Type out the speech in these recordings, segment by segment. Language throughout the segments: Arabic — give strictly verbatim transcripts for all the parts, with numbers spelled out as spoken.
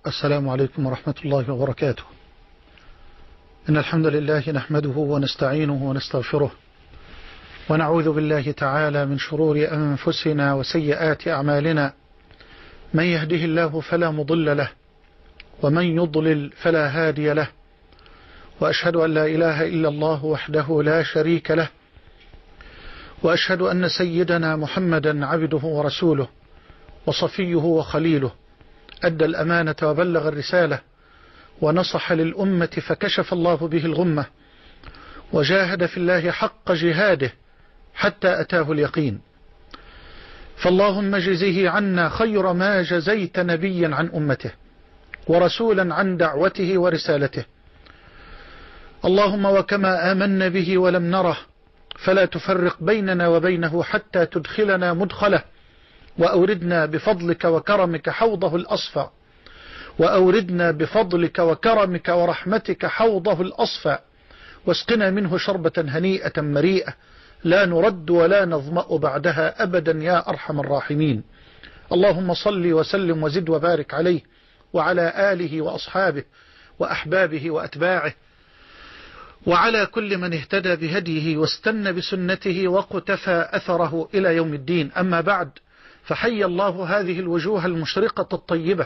السلام عليكم ورحمة الله وبركاته. إن الحمد لله نحمده ونستعينه ونستغفره ونعوذ بالله تعالى من شرور أنفسنا وسيئات أعمالنا. من يهده الله فلا مضل له ومن يضلل فلا هادي له، وأشهد أن لا إله إلا الله وحده لا شريك له، وأشهد أن سيدنا محمدا عبده ورسوله وصفيه وخليله، أدى الأمانة وبلغ الرسالة ونصح للأمة فكشف الله به الغمة، وجاهد في الله حق جهاده حتى أتاه اليقين. فاللهم جزه عنا خير ما جزيت نبيا عن أمته ورسولا عن دعوته ورسالته. اللهم وكما آمنا به ولم نره فلا تفرق بيننا وبينه حتى تدخلنا مدخله، وأوردنا بفضلك وكرمك حوضه الأصفى، وأوردنا بفضلك وكرمك ورحمتك حوضه الأصفى، واسقنا منه شربة هنيئة مريئة لا نرد ولا نظمأ بعدها أبدا يا أرحم الراحمين. اللهم صل وسلم وزد وبارك عليه وعلى آله وأصحابه وأحبابه وأتباعه وعلى كل من اهتدى بهديه واستنى بسنته وقتفى أثره إلى يوم الدين. أما بعد، فحي الله هذه الوجوه المشرقة الطيبة،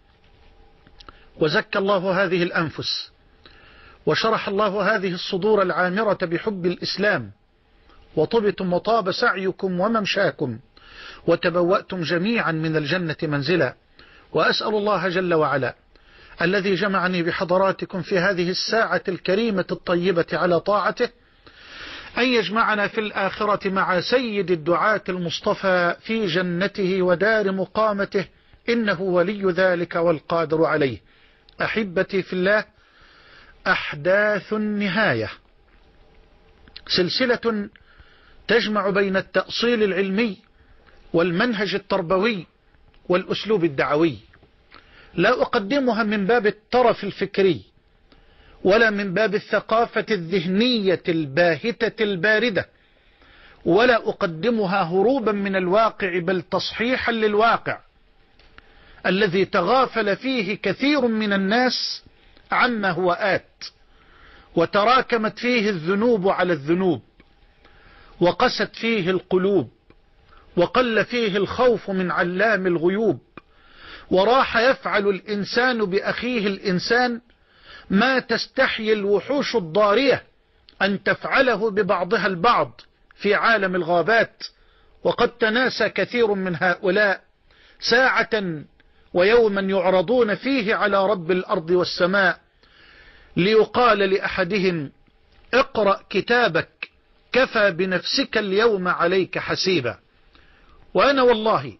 وزكى الله هذه الأنفس، وشرح الله هذه الصدور العامرة بحب الإسلام، وطبتم وطاب سعيكم وممشاكم، وتبوأتم جميعا من الجنة منزلا. وأسأل الله جل وعلا الذي جمعني بحضراتكم في هذه الساعة الكريمة الطيبة على طاعته أن يجمعنا في الآخرة مع سيد الدعاة المصطفى في جنته ودار مقامته، إنه ولي ذلك والقادر عليه. أحبتي في الله، أحداث النهاية سلسلة تجمع بين التأصيل العلمي والمنهج التربوي والأسلوب الدعوي. لا أقدمها من باب الترف الفكري ولا من باب الثقافة الذهنية الباهتة الباردة، ولا أقدمها هروبا من الواقع، بل تصحيحا للواقع الذي تغافل فيه كثير من الناس عما هو آت، وتراكمت فيه الذنوب على الذنوب، وقست فيه القلوب، وقل فيه الخوف من علام الغيوب، وراح يفعل الإنسان بأخيه الإنسان ما تستحيي الوحوش الضارية أن تفعله ببعضها البعض في عالم الغابات. وقد تناسى كثير من هؤلاء ساعة ويوما يعرضون فيه على رب الأرض والسماء ليقال لأحدهم: اقرأ كتابك كفى بنفسك اليوم عليك حسيبا. وأنا والله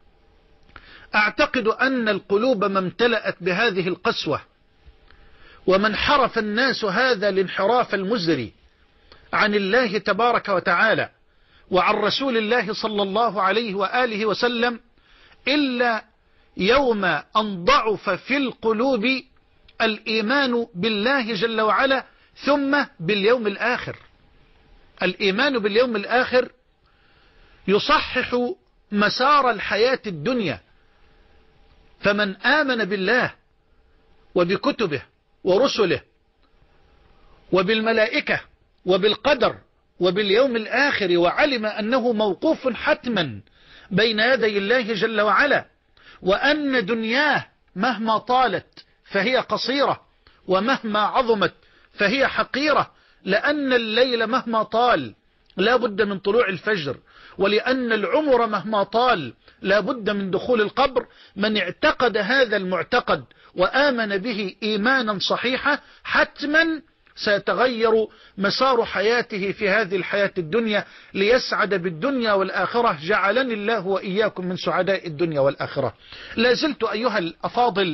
أعتقد أن القلوب ما امتلأت بهذه القسوة، ومن حرف الناس هذا الانحراف المزري عن الله تبارك وتعالى وعن رسول الله صلى الله عليه وآله وسلم إلا يوم أن ضعف في القلوب الإيمان بالله جل وعلا ثم باليوم الآخر. الإيمان باليوم الآخر يصحح مسار الحياة الدنيا، فمن آمن بالله وبكتبه ورسله وبالملائكة وبالقدر وباليوم الآخر، وعلم أنه موقوف حتما بين يدي الله جل وعلا، وأن دنياه مهما طالت فهي قصيرة، ومهما عظمت فهي حقيرة، لأن الليل مهما طال لا بد من طلوع الفجر، ولأن العمر مهما طال لا بد من دخول القبر. من اعتقد هذا المعتقد وآمن به إيمانا صحيحا حتما سيتغير مسار حياته في هذه الحياة الدنيا ليسعد بالدنيا والآخرة. جعلني الله وإياكم من سعداء الدنيا والآخرة. لا زلت أيها الأفاضل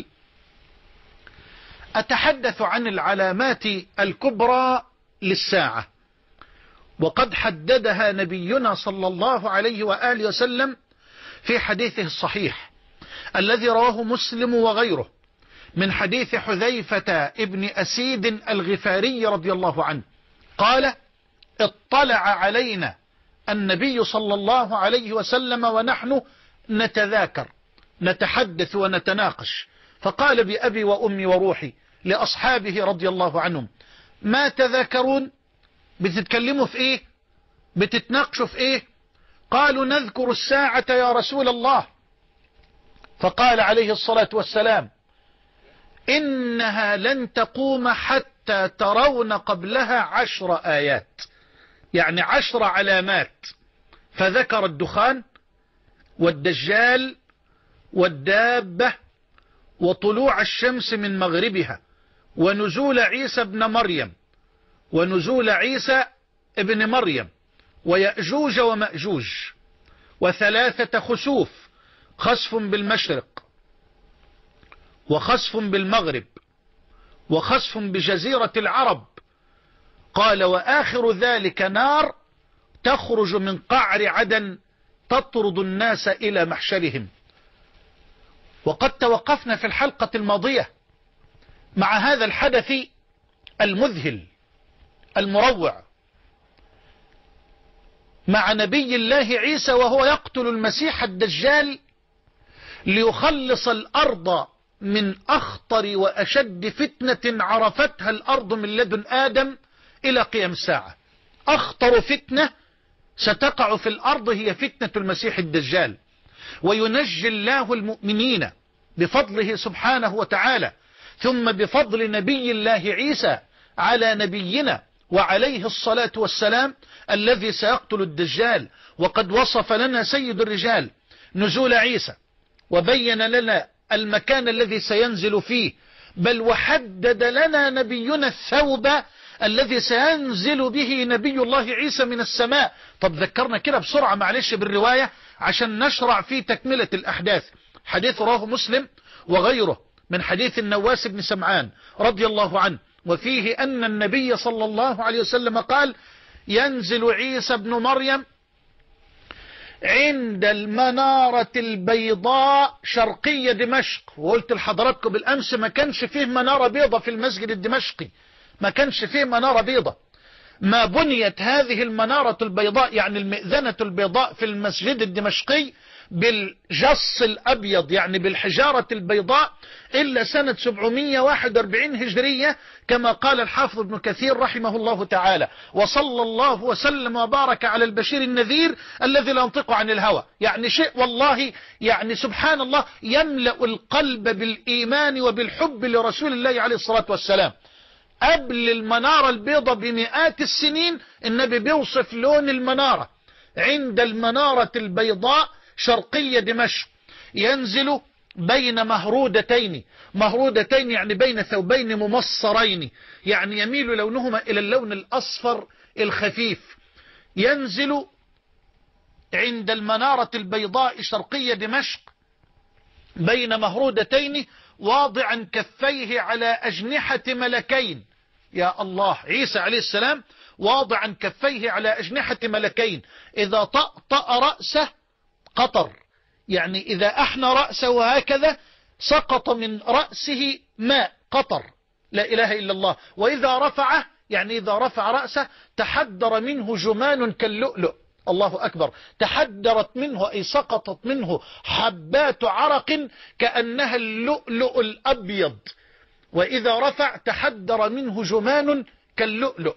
أتحدث عن العلامات الكبرى للساعة، وقد حددها نبينا صلى الله عليه وآله وسلم في حديثه الصحيح الذي رواه مسلم وغيره من حديث حذيفة ابن أسيد الغفاري رضي الله عنه قال: اطلع علينا النبي صلى الله عليه وسلم ونحن نتذاكر نتحدث ونتناقش، فقال بأبي وأمي وروحي لأصحابه رضي الله عنهم: ما تذاكرون؟ بتتكلموا في ايه؟ بتتناقشوا في ايه؟ قالوا: نذكر الساعة يا رسول الله. فقال عليه الصلاة والسلام: إنها لن تقوم حتى ترون قبلها عشر آيات، يعني عشر علامات. فذكر الدخان والدجال والدابة وطلوع الشمس من مغربها ونزول عيسى ابن مريم ونزول عيسى ابن مريم ويأجوج ومأجوج وثلاثة خسوف: خسف بالمشرق وخسف بالمغرب وخسف بجزيرة العرب. قال: وآخر ذلك نار تخرج من قعر عدن تطرد الناس إلى محشرهم. وقد توقفنا في الحلقة الماضية مع هذا الحدث المذهل المروع مع نبي الله عيسى وهو يقتل المسيح الدجال ليخلص الأرض من أخطر وأشد فتنة عرفتها الأرض من لدن آدم إلى قيام الساعة. أخطر فتنة ستقع في الأرض هي فتنة المسيح الدجال، وينجي الله المؤمنين بفضله سبحانه وتعالى، ثم بفضل نبي الله عيسى على نبينا وعليه الصلاة والسلام الذي سيقتل الدجال. وقد وصف لنا سيد الرجال نزول عيسى وبين لنا المكان الذي سينزل فيه، بل وحدد لنا نبينا الثوب الذي سينزل به نبي الله عيسى من السماء. طب ذكرنا كده بسرعة معلش بالرواية عشان نشرع في تكملة الأحداث. حديث رواه مسلم وغيره من حديث النواس بن سمعان رضي الله عنه، وفيه أن النبي صلى الله عليه وسلم قال: ينزل عيسى بن مريم عند المنارة البيضاء شرقية دمشق. وقلت لحضراتكم بالأمس ما كانش فيه منارة بيضة في المسجد الدمشقي، ما كانش فيه منارة بيضة. ما بنيت هذه المنارة البيضاء يعني المئذنة البيضاء في المسجد الدمشقي بالجص الأبيض يعني بالحجارة البيضاء إلا سنة سبعمائة وواحد وأربعين هجرية كما قال الحافظ ابن كثير رحمه الله تعالى. وصلى الله وسلم وبارك على البشير النذير الذي لا ينطق عن الهوى. يعني شيء والله يعني سبحان الله يملأ القلب بالإيمان وبالحب لرسول الله عليه الصلاة والسلام. قبل المنارة البيضة بمئات السنين النبي بيوصف لون المنارة: عند المنارة البيضاء شرقية دمشق ينزل بين مهرودتين. مهرودتين يعني بين ثوبين ممصرين، يعني يميل لونهما إلى اللون الأصفر الخفيف. ينزل عند المنارة البيضاء شرقية دمشق بين مهرودتين واضعا كفيه على أجنحة ملكين. يا الله، عيسى عليه السلام واضعا كفيه على أجنحة ملكين، إذا طأطأ رأسه قطر، يعني إذا أحنى رأسه هكذا سقط من رأسه ماء قطر، لا إله إلا الله. وإذا رفعه يعني إذا رفع رأسه تحدر منه جمان كاللؤلؤ. الله أكبر. تحدرت منه أي سقطت منه حبات عرق كأنها اللؤلؤ الأبيض. وإذا رفع تحدر منه جمان كاللؤلؤ.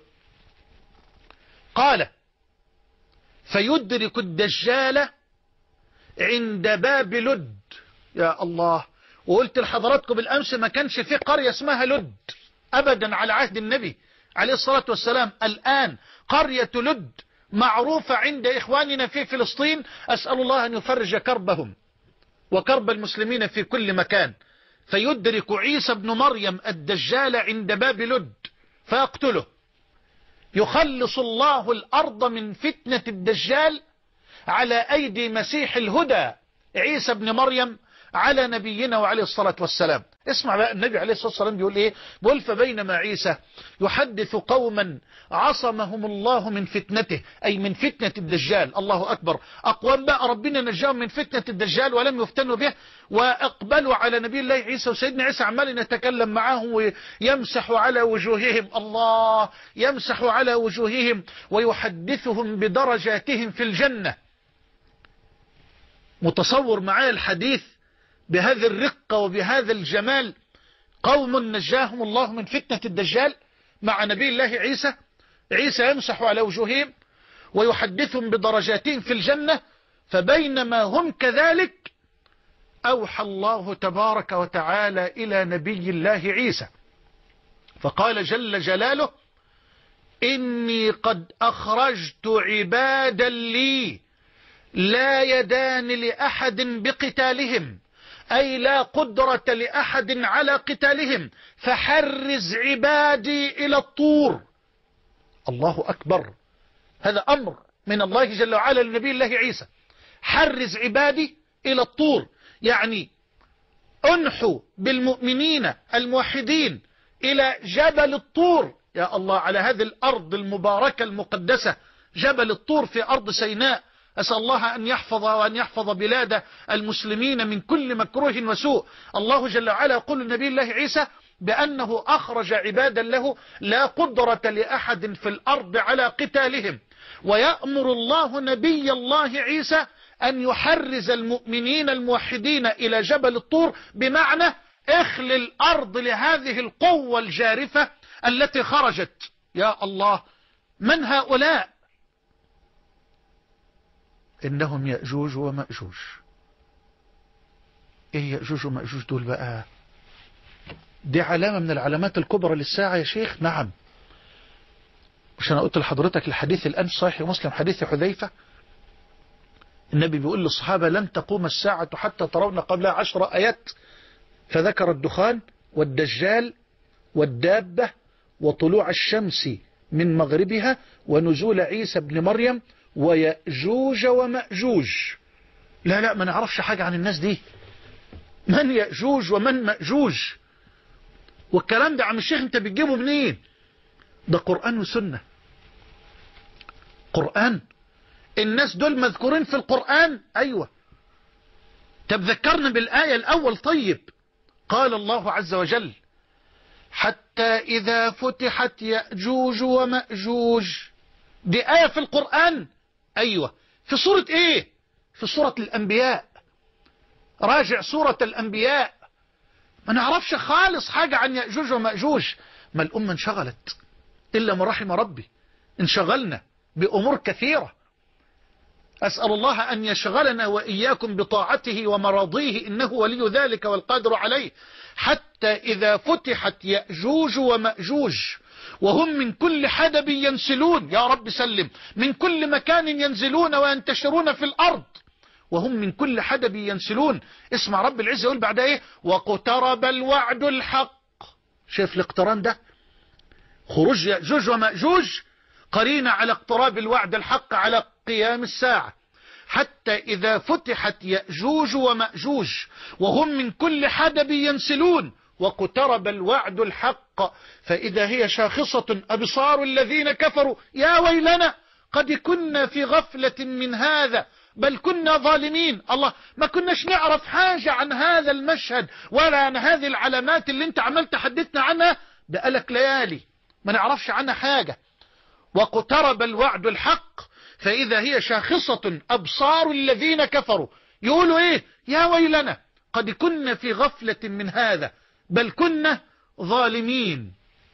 قال: فيدرك الدجال عند باب لد. يا الله. وقلت لحضراتكم بالأمس ما كانش في قرية اسمها لد أبدا على عهد النبي عليه الصلاة والسلام. الآن قرية لد معروفة عند إخواننا في فلسطين، أسأل الله أن يفرج كربهم وكرب المسلمين في كل مكان. فيدرك عيسى بن مريم الدجال عند باب لد فيقتله. يخلص الله الأرض من فتنة الدجال على أيدي مسيح الهدى عيسى بن مريم على نبينا وعليه الصلاة والسلام. اسمع بقى النبي عليه الصلاة والسلام بيقول ايه؟ بيقول: فبينما عيسى يحدث قوما عصمهم الله من فتنته، أي من فتنة الدجال. الله أكبر. أقوام بقى ربنا نجاهم من فتنة الدجال ولم يفتنوا به، وأقبلوا على نبي الله عيسى، وسيدنا عيسى عمال يتكلم معهم ويمسح على وجوههم. الله، يمسح على وجوههم ويحدثهم بدرجاتهم في الجنة. متصور معايا الحديث بهذه الرقة وبهذا الجمال قوم نجاهم الله من فتنة الدجال مع نبي الله عيسى. عيسى يمسح على وجوههم ويحدثهم بدرجاتهم في الجنة. فبينما هم كذلك أوحى الله تبارك وتعالى إلى نبي الله عيسى فقال جل جلاله: إني قد أخرجت عبادا لي لا يدان لأحد بقتالهم، أي لا قدرة لأحد على قتالهم، فحرز عبادي إلى الطور. الله أكبر، هذا أمر من الله جل وعلا لنبي الله عيسى. حرز عبادي إلى الطور، يعني أنحوا بالمؤمنين الموحدين إلى جبل الطور. يا الله على هذه الأرض المباركة المقدسة، جبل الطور في أرض سيناء. أسأل الله أن يحفظ وأن يحفظ بلاد المسلمين من كل مكروه وسوء. الله جل وعلا يقول لنبي الله عيسى بأنه أخرج عبادا له لا قدرة لأحد في الأرض على قتالهم، ويأمر الله نبي الله عيسى أن يحرز المؤمنين الموحدين إلى جبل الطور، بمعنى اخل الأرض لهذه القوة الجارفة التي خرجت. يا الله، من هؤلاء؟ إنهم يأجوج ومأجوج. إيه يأجوج ومأجوج دول بقى؟ دي علامة من العلامات الكبرى للساعة يا شيخ. نعم، مش أنا قلت لحضرتك الحديث الآن صحيح مسلم حديث حذيفة، النبي بيقول للصحابة: لن تقوم الساعة حتى ترون قبلها عشر آيات، فذكر الدخان والدجال والدابة وطلوع الشمس من مغربها ونزول عيسى بن مريم ويأجوج ومأجوج. لا لا، ما نعرفش حاجة عن الناس دي، من يأجوج ومن مأجوج؟ والكلام ده عم الشيخ انت بتجيبه منين؟ ده قرآن وسنة. قرآن، الناس دول مذكورين في القرآن. أيوة، طب ذكرنا بالآية الأول. طيب، قال الله عز وجل: حتى إذا فتحت يأجوج ومأجوج. دي آية في القرآن. أيوة، في سورة إيه؟ في سورة الأنبياء. راجع سورة الأنبياء، ما نعرفش خالص حاجة عن يأجوج ومأجوج. ما الأمة انشغلت إلا ما رحم ربي، انشغلنا بأمور كثيرة. أسأل الله أن يشغلنا وإياكم بطاعته ومراضيه، إنه ولي ذلك والقادر عليه. حتى إذا فتحت يأجوج ومأجوج وهم من كل حدب ينسلون، يا رب سلم، من كل مكان ينزلون وينتشرون في الأرض، وهم من كل حدب ينسلون. اسمع رب العزة يقول بعد ايه: واقترب الوعد الحق. شايف الاقتران ده؟ خروج يأجوج ومأجوج قرينة على اقتراب الوعد الحق، على قيام الساعة. حتى إذا فتحت يأجوج ومأجوج وهم من كل حدب ينسلون واقترب الوعد الحق فإذا هي شاخصة أبصار الذين كفروا يا ويلنا قد كنا في غفلة من هذا بل كنا ظالمين. الله، ما كناش نعرف حاجة عن هذا المشهد ولا عن هذه العلامات اللي انت عملت تحدثنا عنها بقالك ليالي، ما نعرفش عنها حاجة. واقترب الوعد الحق فإذا هي شاخصة أبصار الذين كفروا، يقولوا ايه؟ يا ويلنا قد كنا في غفلة من هذا بل كنا ظالمين.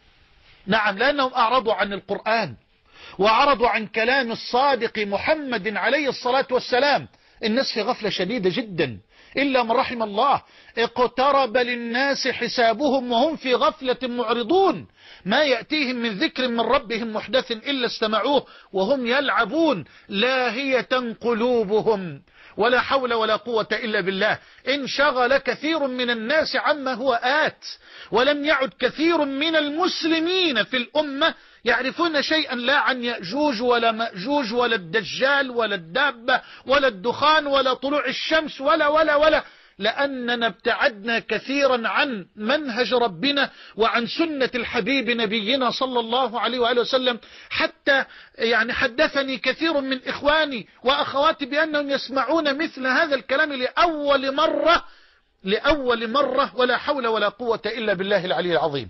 نعم، لأنهم أعرضوا عن القرآن وعرضوا عن كلام الصادق محمد عليه الصلاة والسلام. الناس في غفلة شديدة جدا إلا من رحم الله. اقترب للناس حسابهم وهم في غفلة معرضون، ما يأتيهم من ذكر من ربهم محدث إلا استمعوه وهم يلعبون، لاهية قلوبهم ولا حول ولا قوة إلا بالله. انشغل كثير من الناس عما هو آت، ولم يعد كثير من المسلمين في الأمة يعرفون شيئا لا عن يأجوج ولا مأجوج ولا الدجال ولا الدابة ولا الدخان ولا طلوع الشمس ولا ولا ولا لأننا ابتعدنا كثيرا عن منهج ربنا وعن سنة الحبيب نبينا صلى الله عليه وآله وسلم. حتى يعني حدثني كثير من إخواني وأخواتي بأنهم يسمعون مثل هذا الكلام لأول مرة لأول مرة ولا حول ولا قوة إلا بالله العلي العظيم.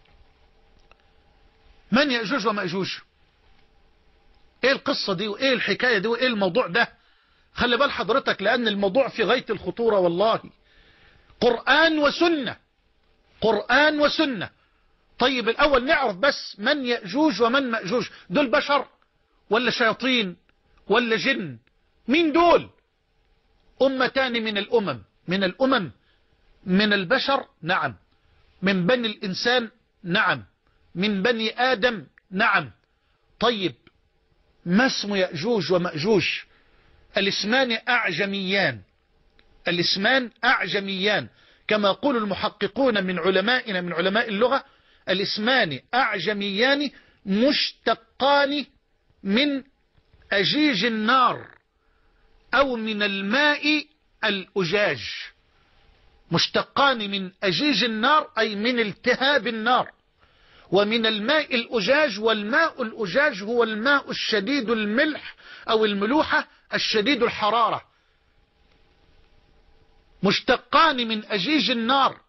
من يأجوج ومأجوج؟ ايه القصة دي وايه الحكاية دي وايه الموضوع ده؟ خلي بال حضرتك، لأن الموضوع في غاية الخطورة والله. قرآن وسنة، قرآن وسنة. طيب الأول نعرف بس من يأجوج ومن مأجوج، دول بشر ولا شياطين ولا جن؟ مين دول؟ أمتان من الأمم، من الأمم من البشر نعم، من بني الإنسان نعم، من بني آدم نعم. طيب ما اسم يأجوج ومأجوج؟ الاسمان أعجميان، الاسمان أعجميان كما يقول المحققون من علمائنا من علماء اللغة، الاسمان أعجميان مشتقان من أجيج النار أو من الماء الأجاج، مشتقان من أجيج النار أي من التهاب النار، ومن الماء الأجاج، والماء الأجاج هو الماء الشديد الملح أو الملوحة الشديد الحرارة. مشتقان من أجيج النار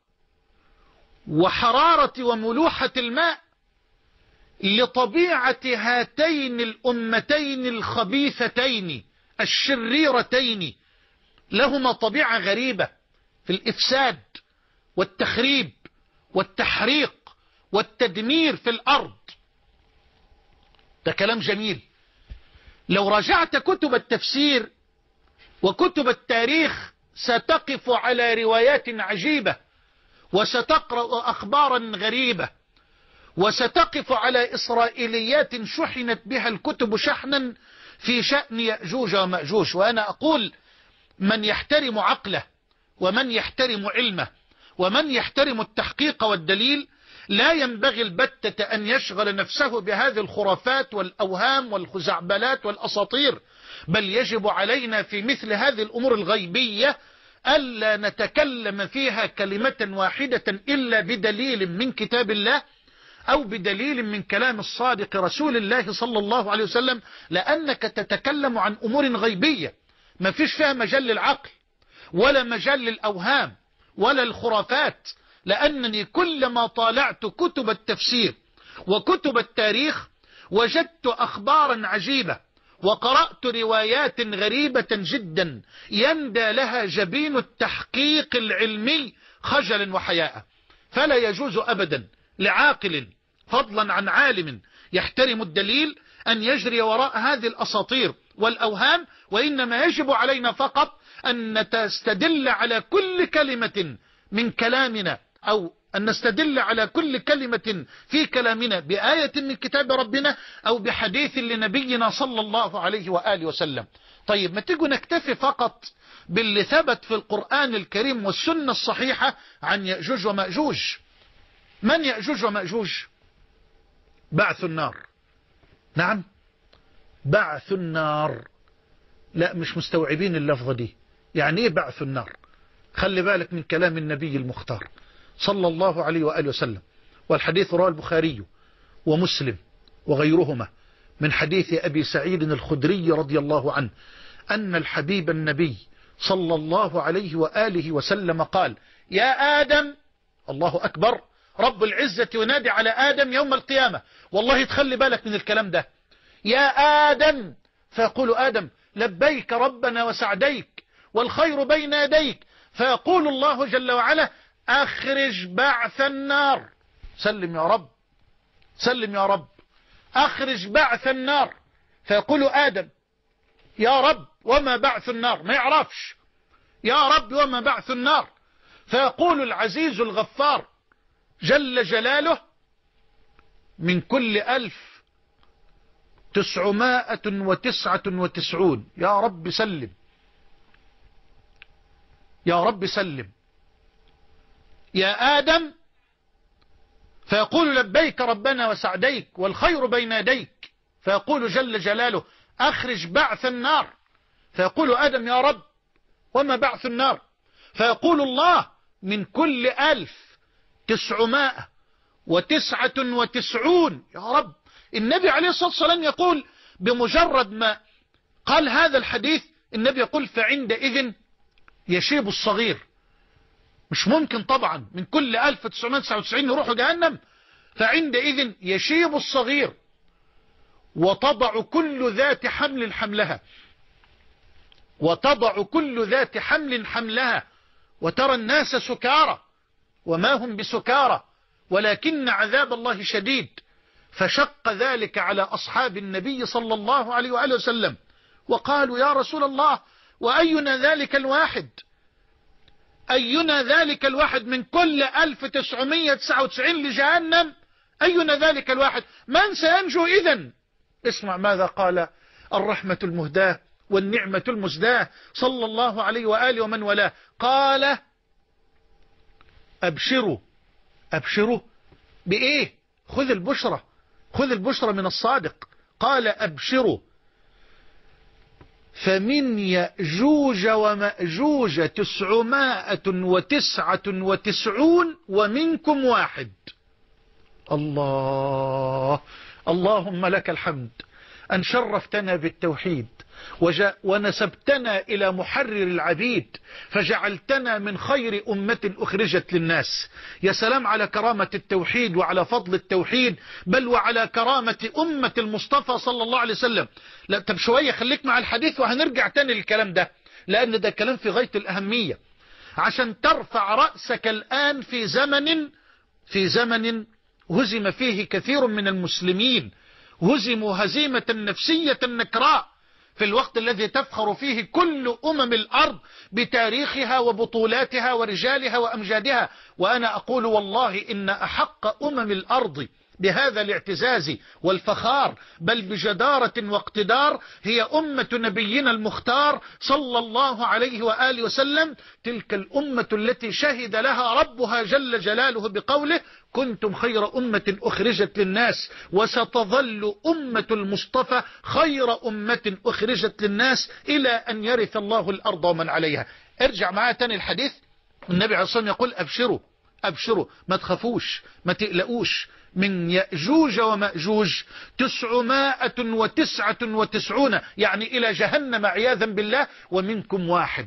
وحرارة وملوحة الماء لطبيعة هاتين الأمتين الخبيثتين الشريرتين، لهما طبيعة غريبة في الإفساد والتخريب والتحريق والتدمير في الأرض. ده كلام جميل. لو رجعت كتب التفسير وكتب التاريخ ستقف على روايات عجيبة، وستقرأ أخبارا غريبة، وستقف على إسرائيليات شحنت بها الكتب شحنا في شأن يأجوج ومأجوج. وأنا أقول من يحترم عقله ومن يحترم علمه ومن يحترم التحقيق والدليل لا ينبغي البتة أن يشغل نفسه بهذه الخرافات والأوهام والخزعبلات والأساطير، بل يجب علينا في مثل هذه الأمور الغيبية ألا نتكلم فيها كلمة واحدة إلا بدليل من كتاب الله أو بدليل من كلام الصادق رسول الله صلى الله عليه وسلم، لأنك تتكلم عن أمور غيبية ما فيش فيها مجال للعقل ولا مجال للأوهام ولا الخرافات. لأنني كلما طالعت كتب التفسير وكتب التاريخ وجدت أخبارا عجيبة وقرأت روايات غريبة جدا يندى لها جبين التحقيق العلمي خجلا وحياء. فلا يجوز أبدا لعاقل فضلا عن عالم يحترم الدليل أن يجري وراء هذه الأساطير والأوهام، وإنما يجب علينا فقط أن نستدل على كل كلمة من كلامنا أو أن نستدل على كل كلمة في كلامنا بآية من كتاب ربنا أو بحديث لنبينا صلى الله عليه وآله وسلم. طيب ما تيجوا نكتفي فقط باللي ثبت في القرآن الكريم والسنة الصحيحة عن يأجوج ومأجوج. من يأجوج ومأجوج؟ بعث النار. نعم بعث النار. لا مش مستوعبين اللفظة دي، يعني ايه بعث النار؟ خلي بالك من كلام النبي المختار صلى الله عليه وآله وسلم، والحديث رواه البخاري ومسلم وغيرهما من حديث أبي سعيد الخدري رضي الله عنه أن الحبيب النبي صلى الله عليه وآله وسلم قال: يا آدم، الله أكبر، رب العزة ينادي على آدم يوم القيامة، والله تخلي بالك من الكلام ده، يا آدم، فيقول آدم: لبيك ربنا وسعديك والخير بين يديك، فيقول الله جل وعلا: أخرج بعث النار. سلم يا رب، سلم يا رب، أخرج بعث النار. فيقول آدم: يا رب وما بعث النار؟ ما يعرفش. يا رب وما بعث النار؟ فيقول العزيز الغفار جل جلاله: من كل ألف تسعمائة وتسعة وتسعون. يا رب سلم، يا رب سلم. يا آدم، فيقول: لبيك ربنا وسعديك والخير بين يديك، فيقول جل جلاله: أخرج بعث النار. فيقول آدم: يا رب وما بعث النار؟ فيقول الله: من كل ألف تسعمائة وتسعة وتسعون. يا رب. النبي عليه الصلاة والسلام يقول بمجرد ما قال هذا الحديث، النبي يقول: فعندئذ يشيب الصغير. مش ممكن طبعا من كل ألف تسعمائة وتسعة وتسعين يروحوا جهنم، فعندئذ يشيب الصغير وتضع كل ذات حمل حملها، وتضع كل ذات حمل حملها، وترى الناس سكارى وما هم بسكارى ولكن عذاب الله شديد. فشق ذلك على أصحاب النبي صلى الله عليه وآله وسلم، وقالوا يا رسول الله وأينا ذلك الواحد، أينا ذلك الواحد من كل ألف وتسعمائة وتسعة وتسعين لجهنم، أينا ذلك الواحد، من سينجو إذن؟ اسمع ماذا قال الرحمة المهداة والنعمة المزداة صلى الله عليه وآله ومن والاه. قال أبشروا. أبشروا بإيه؟ خذ البشرة، خذ البشرة من الصادق. قال أبشروا فمن يأجوج ومأجوج تسعمائة وتسعة وتسعون ومنكم واحد. الله، اللهم لك الحمد أن شرفتنا بالتوحيد ونسبتنا إلى محرر العبيد فجعلتنا من خير أمة أخرجت للناس. يا سلام على كرامة التوحيد وعلى فضل التوحيد، بل وعلى كرامة أمة المصطفى صلى الله عليه وسلم. لا طب شوية خليك مع الحديث وهنرجع تاني للكلام ده، لأن ده كلام في غاية الأهمية، عشان ترفع رأسك الآن في زمن في زمن هزم فيه كثير من المسلمين، هزموا هزيمة نفسية نكراء، في الوقت الذي تفخر فيه كل أمم الأرض بتاريخها وبطولاتها ورجالها وأمجادها. وأنا أقول والله إن أحق أمم الأرض بهذا الاعتزاز والفخار بل بجدارة واقتدار هي أمة نبينا المختار صلى الله عليه وآله وسلم، تلك الأمة التي شهد لها ربها جل جلاله بقوله كنتم خير أمة أخرجت للناس وستظل أمة المصطفى خير أمة أخرجت للناس إلى أن يرث الله الأرض ومن عليها. ارجع معايا تاني الحديث. النبي عليه الصلاة والسلام يقول أبشروا أبشروا، ما تخافوش ما تقلقوش، من يأجوج ومأجوج تسعمائة وتسعة وتسعون، يعني إلى جهنم عياذا بالله، ومنكم واحد.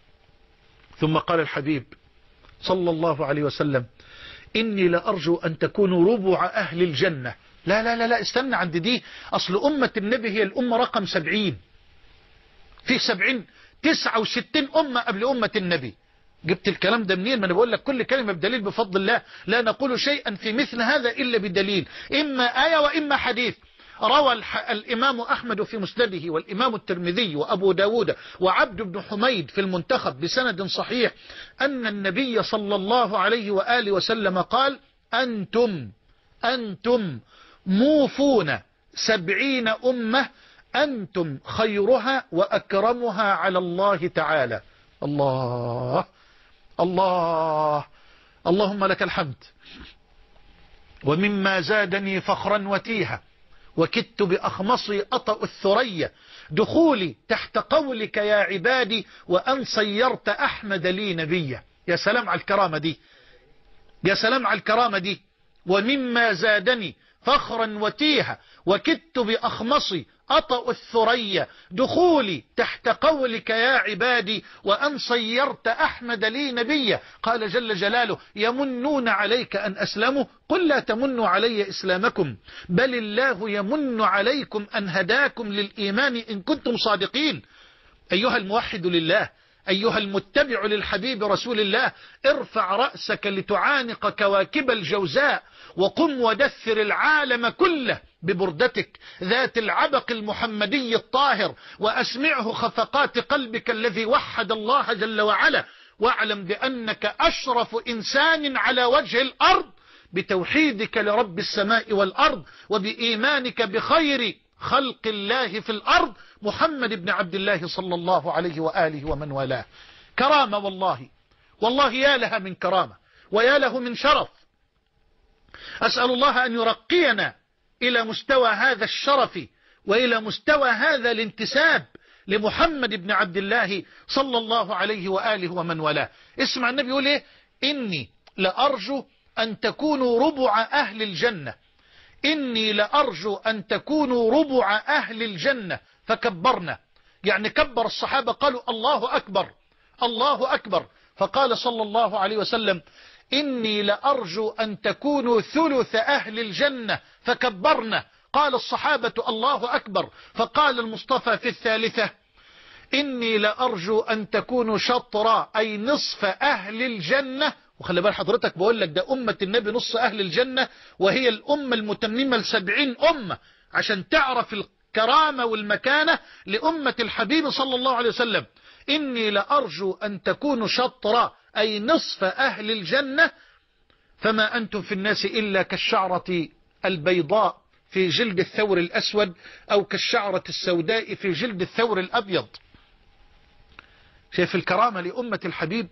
ثم قال الحبيب صلى الله عليه وسلم إني لأرجو أن تكونوا ربع أهل الجنة. لا لا لا لا استنى عند دي، أصل أمة النبي هي الأمة رقم سبعين، في سبعين تسعة وستين أمة قبل أمة النبي. جبت الكلام ده منين؟ ما انا بقول لك كل كلمة بدليل بفضل الله، لا نقول شيئا في مثل هذا إلا بدليل، إما آية وإما حديث. روى الإمام أحمد في مسنده والإمام الترمذي وأبو داود وعبد بن حميد في المنتخب بسند صحيح أن النبي صلى الله عليه وآله وسلم قال أنتم أنتم موفون سبعين أمة أنتم خيرها وأكرمها على الله تعالى. الله الله اللهم لك الحمد. ومما زادني فخرا وتيها وكدت بأخمصي أطأ الثريا دخولي تحت قولك يا عبادي وأن صيرت أحمد لي نبيا. يا سلام على الكرامة دي، يا سلام على الكرامة دي. ومما زادني فخرا وتيها وكدت بأخمصي أطأ الثريا دخولي تحت قولك يا عبادي وأن صيرت أحمد لي نبيا. قال جل جلاله يمنون عليك أن أسلموا قل لا تمنوا علي إسلامكم بل الله يمن عليكم أن هداكم للإيمان إن كنتم صادقين. أيها الموحد لله، أيها المتبع للحبيب رسول الله، ارفع رأسك لتعانق كواكب الجوزاء وقم ودثر العالم كله ببردتك ذات العبق المحمدي الطاهر وأسمعه خفقات قلبك الذي وحد الله جل وعلا، واعلم بأنك أشرف إنسان على وجه الأرض بتوحيدك لرب السماء والأرض وبإيمانك بخير خلق الله في الأرض محمد بن عبد الله صلى الله عليه وآله ومن والاه. كرامة والله، والله يا لها من كرامة ويا له من شرف. أسأل الله أن يرقينا إلى مستوى هذا الشرف وإلى مستوى هذا الانتساب لمحمد بن عبد الله صلى الله عليه وآله ومن والاه. اسمع النبي يقول إيه؟ إني لأرجو أن تكونوا ربع أهل الجنة، إني لأرجو أن تكونوا ربع أهل الجنة. فكبرنا، يعني كبر الصحابة قالوا الله أكبر الله أكبر. فقال صلى الله عليه وسلم إني لأرجو أن تكونوا ثلث أهل الجنة. فكبرنا، قال الصحابة الله أكبر. فقال المصطفى في الثالثة إني لأرجو أن تكونوا شطر أي نصف أهل الجنة. وخلي بال حضرتك بقول لك ده أمة النبي نص أهل الجنة، وهي الأمة المتممة لسبعين أمة، عشان تعرف الكرامة والمكانة لأمة الحبيب صلى الله عليه وسلم. إني لأرجو أن تكونوا شطر أي نصف أهل الجنة، فما أنتم في الناس إلا كالشعرة البيضاء في جلد الثور الأسود، أو كالشعرة السوداء في جلد الثور الأبيض. شايف الكرامة لأمة الحبيب؟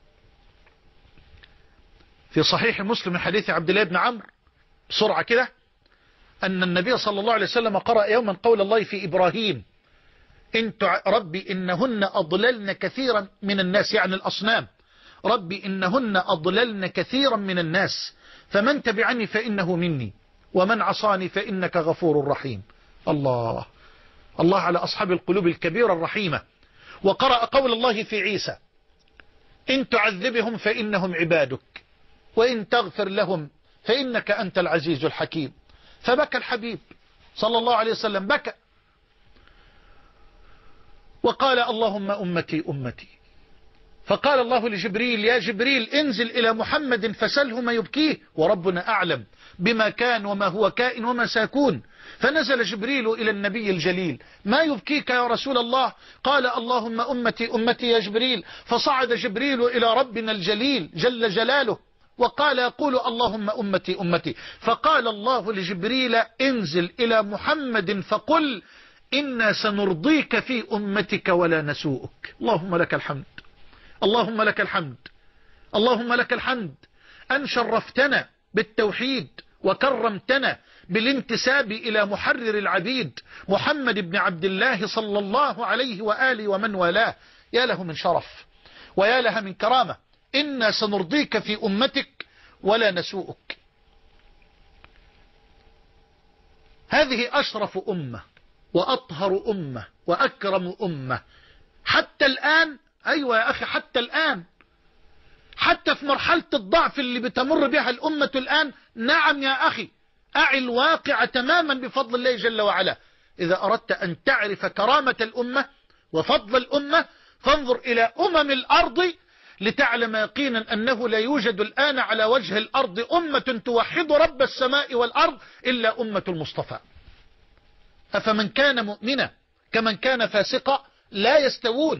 في صحيح مسلم من حديث عبد الله بن عمرو بسرعة كده، أن النبي صلى الله عليه وسلم قرأ يوما قول الله في إبراهيم: انت ربي إنهن أضللن كثيرا من الناس، يعني الأصنام، ربي إنهن أضللن كثيرا من الناس، فمن تبعني فإنه مني ومن عصاني فإنك غفور رحيم. الله الله على أصحاب القلوب الكبيرة الرحيمة. وقرأ قول الله في عيسى: إن تعذبهم فإنهم عبادك وإن تغفر لهم فإنك أنت العزيز الحكيم. فبكى الحبيب صلى الله عليه وسلم، بكى وقال: اللهم أمتي أمتي. فقال الله لجبريل: يا جبريل انزل إلى محمد فسله ما يبكيه، وربنا أعلم بما كان وما هو كائن وما سيكون. فنزل جبريل إلى النبي الجليل: ما يبكيك يا رسول الله؟ قال: اللهم أمتي أمتي يا جبريل. فصعد جبريل إلى ربنا الجليل جل جلاله وقال يقول: اللهم أمتي أمتي. فقال الله لجبريل: انزل إلى محمد فقل إنا سنرضيك في أمتك ولا نسوءك. اللهم لك الحمد، اللهم لك الحمد، اللهم لك الحمد أن شرفتنا بالتوحيد وكرمتنا بالانتساب إلى محرر العبيد محمد بن عبد الله صلى الله عليه وآله ومن والاه. يا له من شرف ويا لها من كرامة. إنا سنرضيك في أمتك ولا نسوءك. هذه أشرف أمة وأطهر أمة وأكرم أمة حتى الآن. أيوة يا أخي، حتى الآن، حتى في مرحلة الضعف اللي بتمر بها الأمة الآن. نعم يا أخي، أعي الواقع تماما بفضل الله جل وعلا. إذا أردت أن تعرف كرامة الأمة وفضل الأمة فانظر إلى أمم الأرض لتعلم يقينا أنه لا يوجد الآن على وجه الأرض أمة توحد رب السماء والأرض إلا أمة المصطفى. أفمن كان مؤمنا كمن كان فاسقا لا يستوون.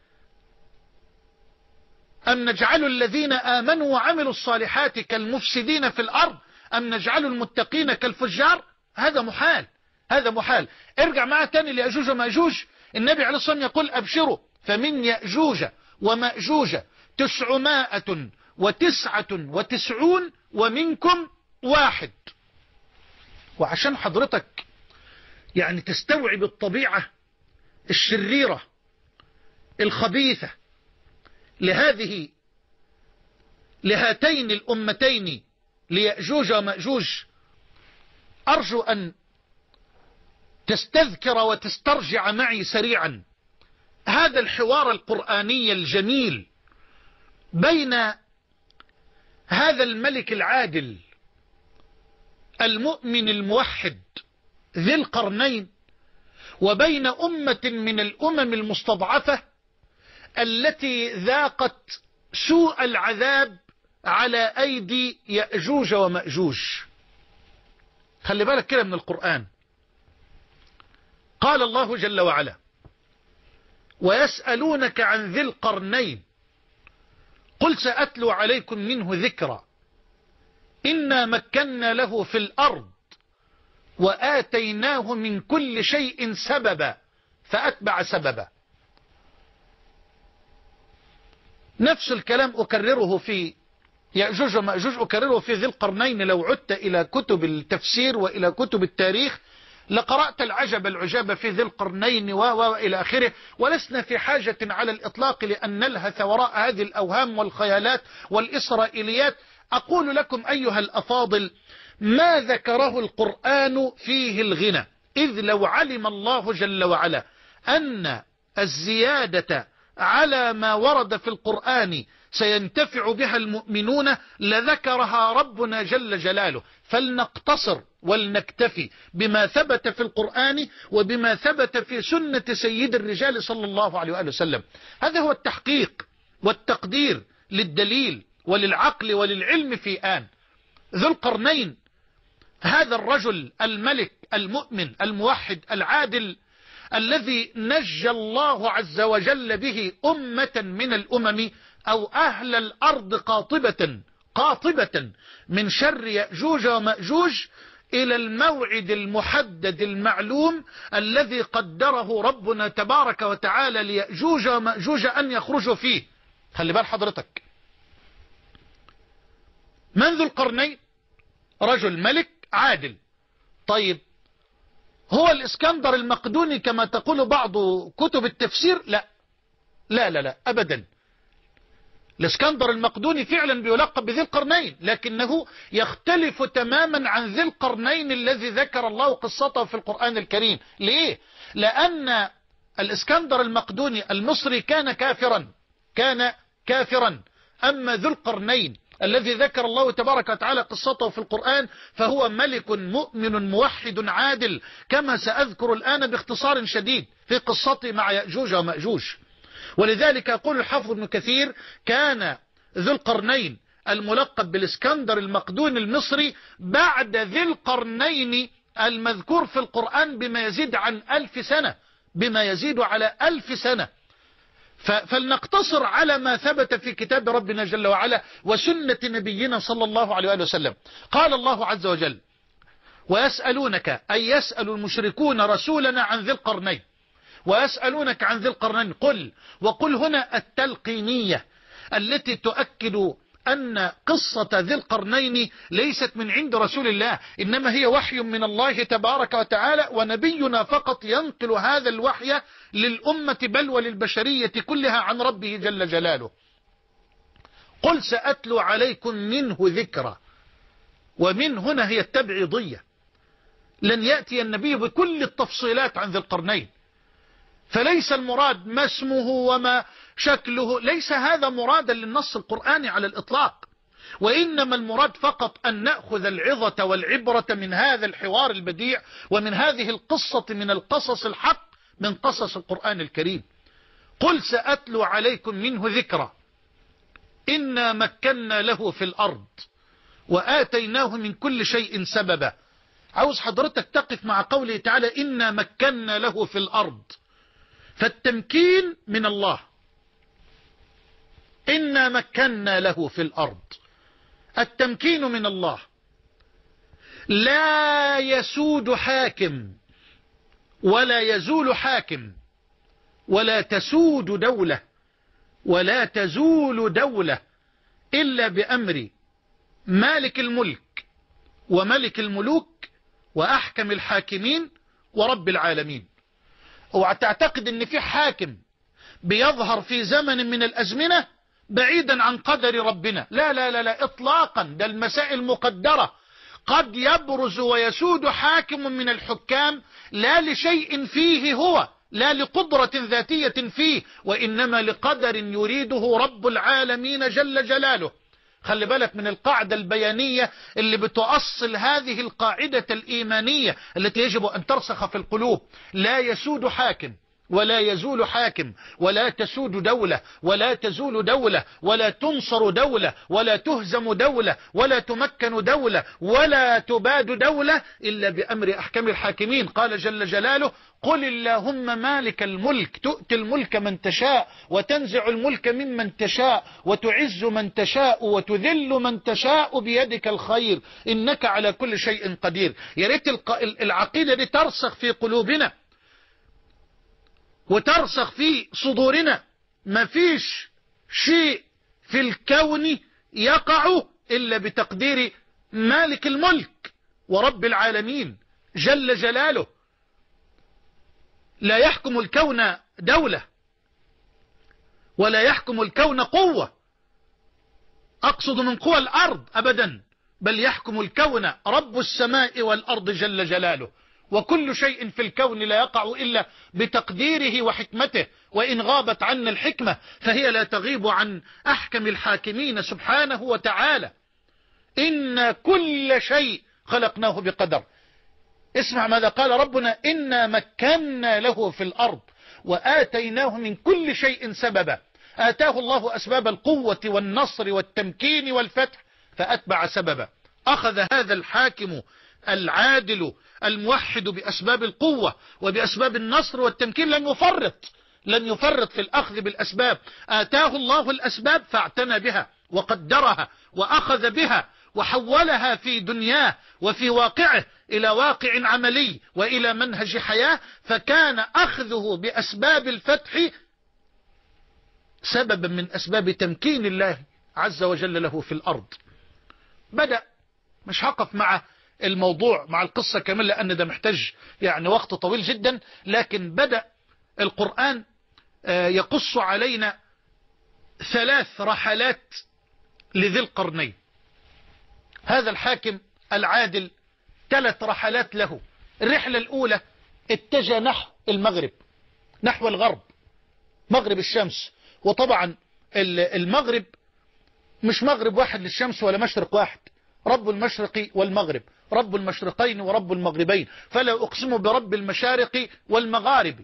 أم نجعل الذين آمنوا وعملوا الصالحات كالمفسدين في الأرض أم نجعل المتقين كالفجار؟ هذا محال، هذا محال. ارجع معاه تاني ليأجوج ومأجوج. النبي عليه الصلاة والسلام يقول: أبشروا فمن يأجوج ومأجوج تسعمائة وتسعة وتسعون ومنكم واحد. وعشان حضرتك يعني تستوعب الطبيعة الشريرة الخبيثة لهذه لهاتين الأمتين ليأجوج ومأجوج، أرجو أن تستذكر وتسترجع معي سريعا هذا الحوار القرآني الجميل بين هذا الملك العادل المؤمن الموحد ذي القرنين وبين أمة من الأمم المستضعفة التي ذاقت سوء العذاب على أيدي يأجوج ومأجوج. خلي بالك كده من القرآن. قال الله جل وعلا: ويسألونك عن ذي القرنين قل سأتلو عليكم منه ذكرا إنا مكنا له في الأرض وآتيناه من كل شيء سببا فأتبع سببا. نفس الكلام أكرره في يأجوج ومأجوج، أكرره في ذي القرنين. لو عدت إلى كتب التفسير وإلى كتب التاريخ لقرأت العجب العجاب في ذي القرنين وإلى آخره. ولسنا في حاجة على الإطلاق لأن نلهث وراء هذه الأوهام والخيالات والإسرائيليات. أقول لكم أيها الأفاضل ما ذكره القرآن فيه الغنى، إذ لو علم الله جل وعلا أن الزيادة على ما ورد في القرآن سينتفع بها المؤمنون لذكرها ربنا جل جلاله. فلنقتصر ولنكتفي بما ثبت في القرآن وبما ثبت في سنة سيد الرجال صلى الله عليه وآله وسلم. هذا هو التحقيق والتقدير للدليل وللعقل وللعلم في آن. ذو القرنين هذا الرجل الملك المؤمن الموحد العادل الذي نجى الله عز وجل به أمة من الأمم أو أهل الأرض قاطبة قاطبة من شر يأجوج ومأجوج إلى الموعد المحدد المعلوم الذي قدره ربنا تبارك وتعالى ليأجوج ومأجوج أن يخرجوا فيه. خلي بال حضرتك، من ذو القرنين؟ رجل ملك عادل. طيب هو الإسكندر المقدوني كما تقول بعض كتب التفسير؟ لا لا لا لا أبدا. الإسكندر المقدوني فعلا بيلقب بذي القرنين، لكنه يختلف تماما عن ذي القرنين الذي ذكر الله قصته في القرآن الكريم. ليه؟ لأن الإسكندر المقدوني المصري كان كافرا كان كافرا أما ذو القرنين الذي ذكر الله تبارك وتعالى قصته في القرآن فهو ملك مؤمن موحد عادل، كما سأذكر الآن باختصار شديد في قصته مع يأجوج ومأجوج. ولذلك يقول الحافظ ابن كثير كان ذو القرنين الملقب بالإسكندر المقدوني المصري بعد ذي القرنين المذكور في القرآن بما يزيد عن ألف سنة بما يزيد على ألف سنة. فلنقتصر على ما ثبت في كتاب ربنا جل وعلا وسنة نبينا صلى الله عليه وآله وسلم. قال الله عز وجل: ويسألونك أي يسأل المشركون رسولنا عن ذي القرنين، ويسألونك عن ذي القرنين قل، وقل هنا التلقينية التي تؤكد أن قصة ذي القرنين ليست من عند رسول الله، إنما هي وحي من الله تبارك وتعالى، ونبينا فقط ينقل هذا الوحي للأمة بل وللبشرية كلها عن ربه جل جلاله. قل سأتلو عليكم منه ذكرى، ومن هنا هي التبعيضية، لن يأتي النبي بكل التفصيلات عن ذي القرنين، فليس المراد ما اسمه وما شكله، ليس هذا مرادا للنص القرآني على الإطلاق، وإنما المراد فقط أن نأخذ العظة والعبرة من هذا الحوار البديع ومن هذه القصة من القصص الحق من قصص القرآن الكريم. قل سأتلو عليكم منه ذكرى إنا مكنا له في الأرض وآتيناه من كل شيء سببا. عاوز حضرتك تقف مع قوله تعالى إنا مكنا له في الأرض، فالتمكين من الله، إنا مكنا له في الأرض، التمكين من الله. لا يسود حاكم ولا يزول حاكم ولا تسود دولة ولا تزول دولة إلا بأمر مالك الملك وملك الملوك وأحكم الحاكمين ورب العالمين. وتعتقد ان في حاكم بيظهر في زمن من الأزمنة بعيدا عن قدر ربنا؟ لا لا لا لا اطلاقا، ده المسائل مقدرة. قد يبرز ويسود حاكم من الحكام لا لشيء فيه هو، لا لقدرة ذاتية فيه، وإنما لقدر يريده رب العالمين جل جلاله. خلي بالك من القاعدة البيانية اللي بتؤصل هذه القاعدة الإيمانية التي يجب أن ترسخ في القلوب. لا يسود حاكم ولا يزول حاكم ولا تسود دولة ولا تزول دولة ولا تنصر دولة ولا تهزم دولة ولا تمكن دولة ولا تباد دولة إلا بأمر أحكم الحاكمين. قال جل جلاله: قل اللهم مالك الملك تؤتي الملك من تشاء وتنزع الملك ممن تشاء وتعز من تشاء وتذل من تشاء بيدك الخير إنك على كل شيء قدير. يا ريت العقيدة دي ترسخ في قلوبنا وترسخ في صدورنا. ما فيش شيء في الكون يقع إلا بتقدير مالك الملك ورب العالمين جل جلاله. لا يحكم الكون دولة ولا يحكم الكون قوة، أقصد من قوى الأرض أبدا، بل يحكم الكون رب السماء والأرض جل جلاله. وكل شيء في الكون لا يقع إلا بتقديره وحكمته، وإن غابت عنا الحكمة فهي لا تغيب عن أحكم الحاكمين سبحانه وتعالى. إن كل شيء خلقناه بقدر. اسمع ماذا قال ربنا: إنا مكنا له في الأرض وآتيناه من كل شيء سببا. آتاه الله أسباب القوة والنصر والتمكين والفتح فأتبع سببا. أخذ هذا الحاكم العادل الموحد بأسباب القوة وبأسباب النصر والتمكين، لن يفرط لن يفرط في الأخذ بالأسباب. آتاه الله الأسباب فاعتنى بها وقدرها وأخذ بها وحولها في دنياه وفي واقعه إلى واقع عملي وإلى منهج حياة، فكان أخذه بأسباب الفتح سببا من أسباب تمكين الله عز وجل له في الأرض. بدأ، مش هقف مع الموضوع مع القصة كمان لأن ده محتاج يعني وقت طويل جدا، لكن بدأ القرآن يقص علينا ثلاث رحلات لذي القرنين. هذا الحاكم العادل ثلاث رحلات له. الرحلة الأولى اتجه نحو المغرب، نحو الغرب، مغرب الشمس. وطبعا المغرب مش مغرب واحد للشمس ولا مشرق واحد، رب المشرق والمغرب، رب المشرقين ورب المغربين، فلا أقسم برب المشارق والمغارب،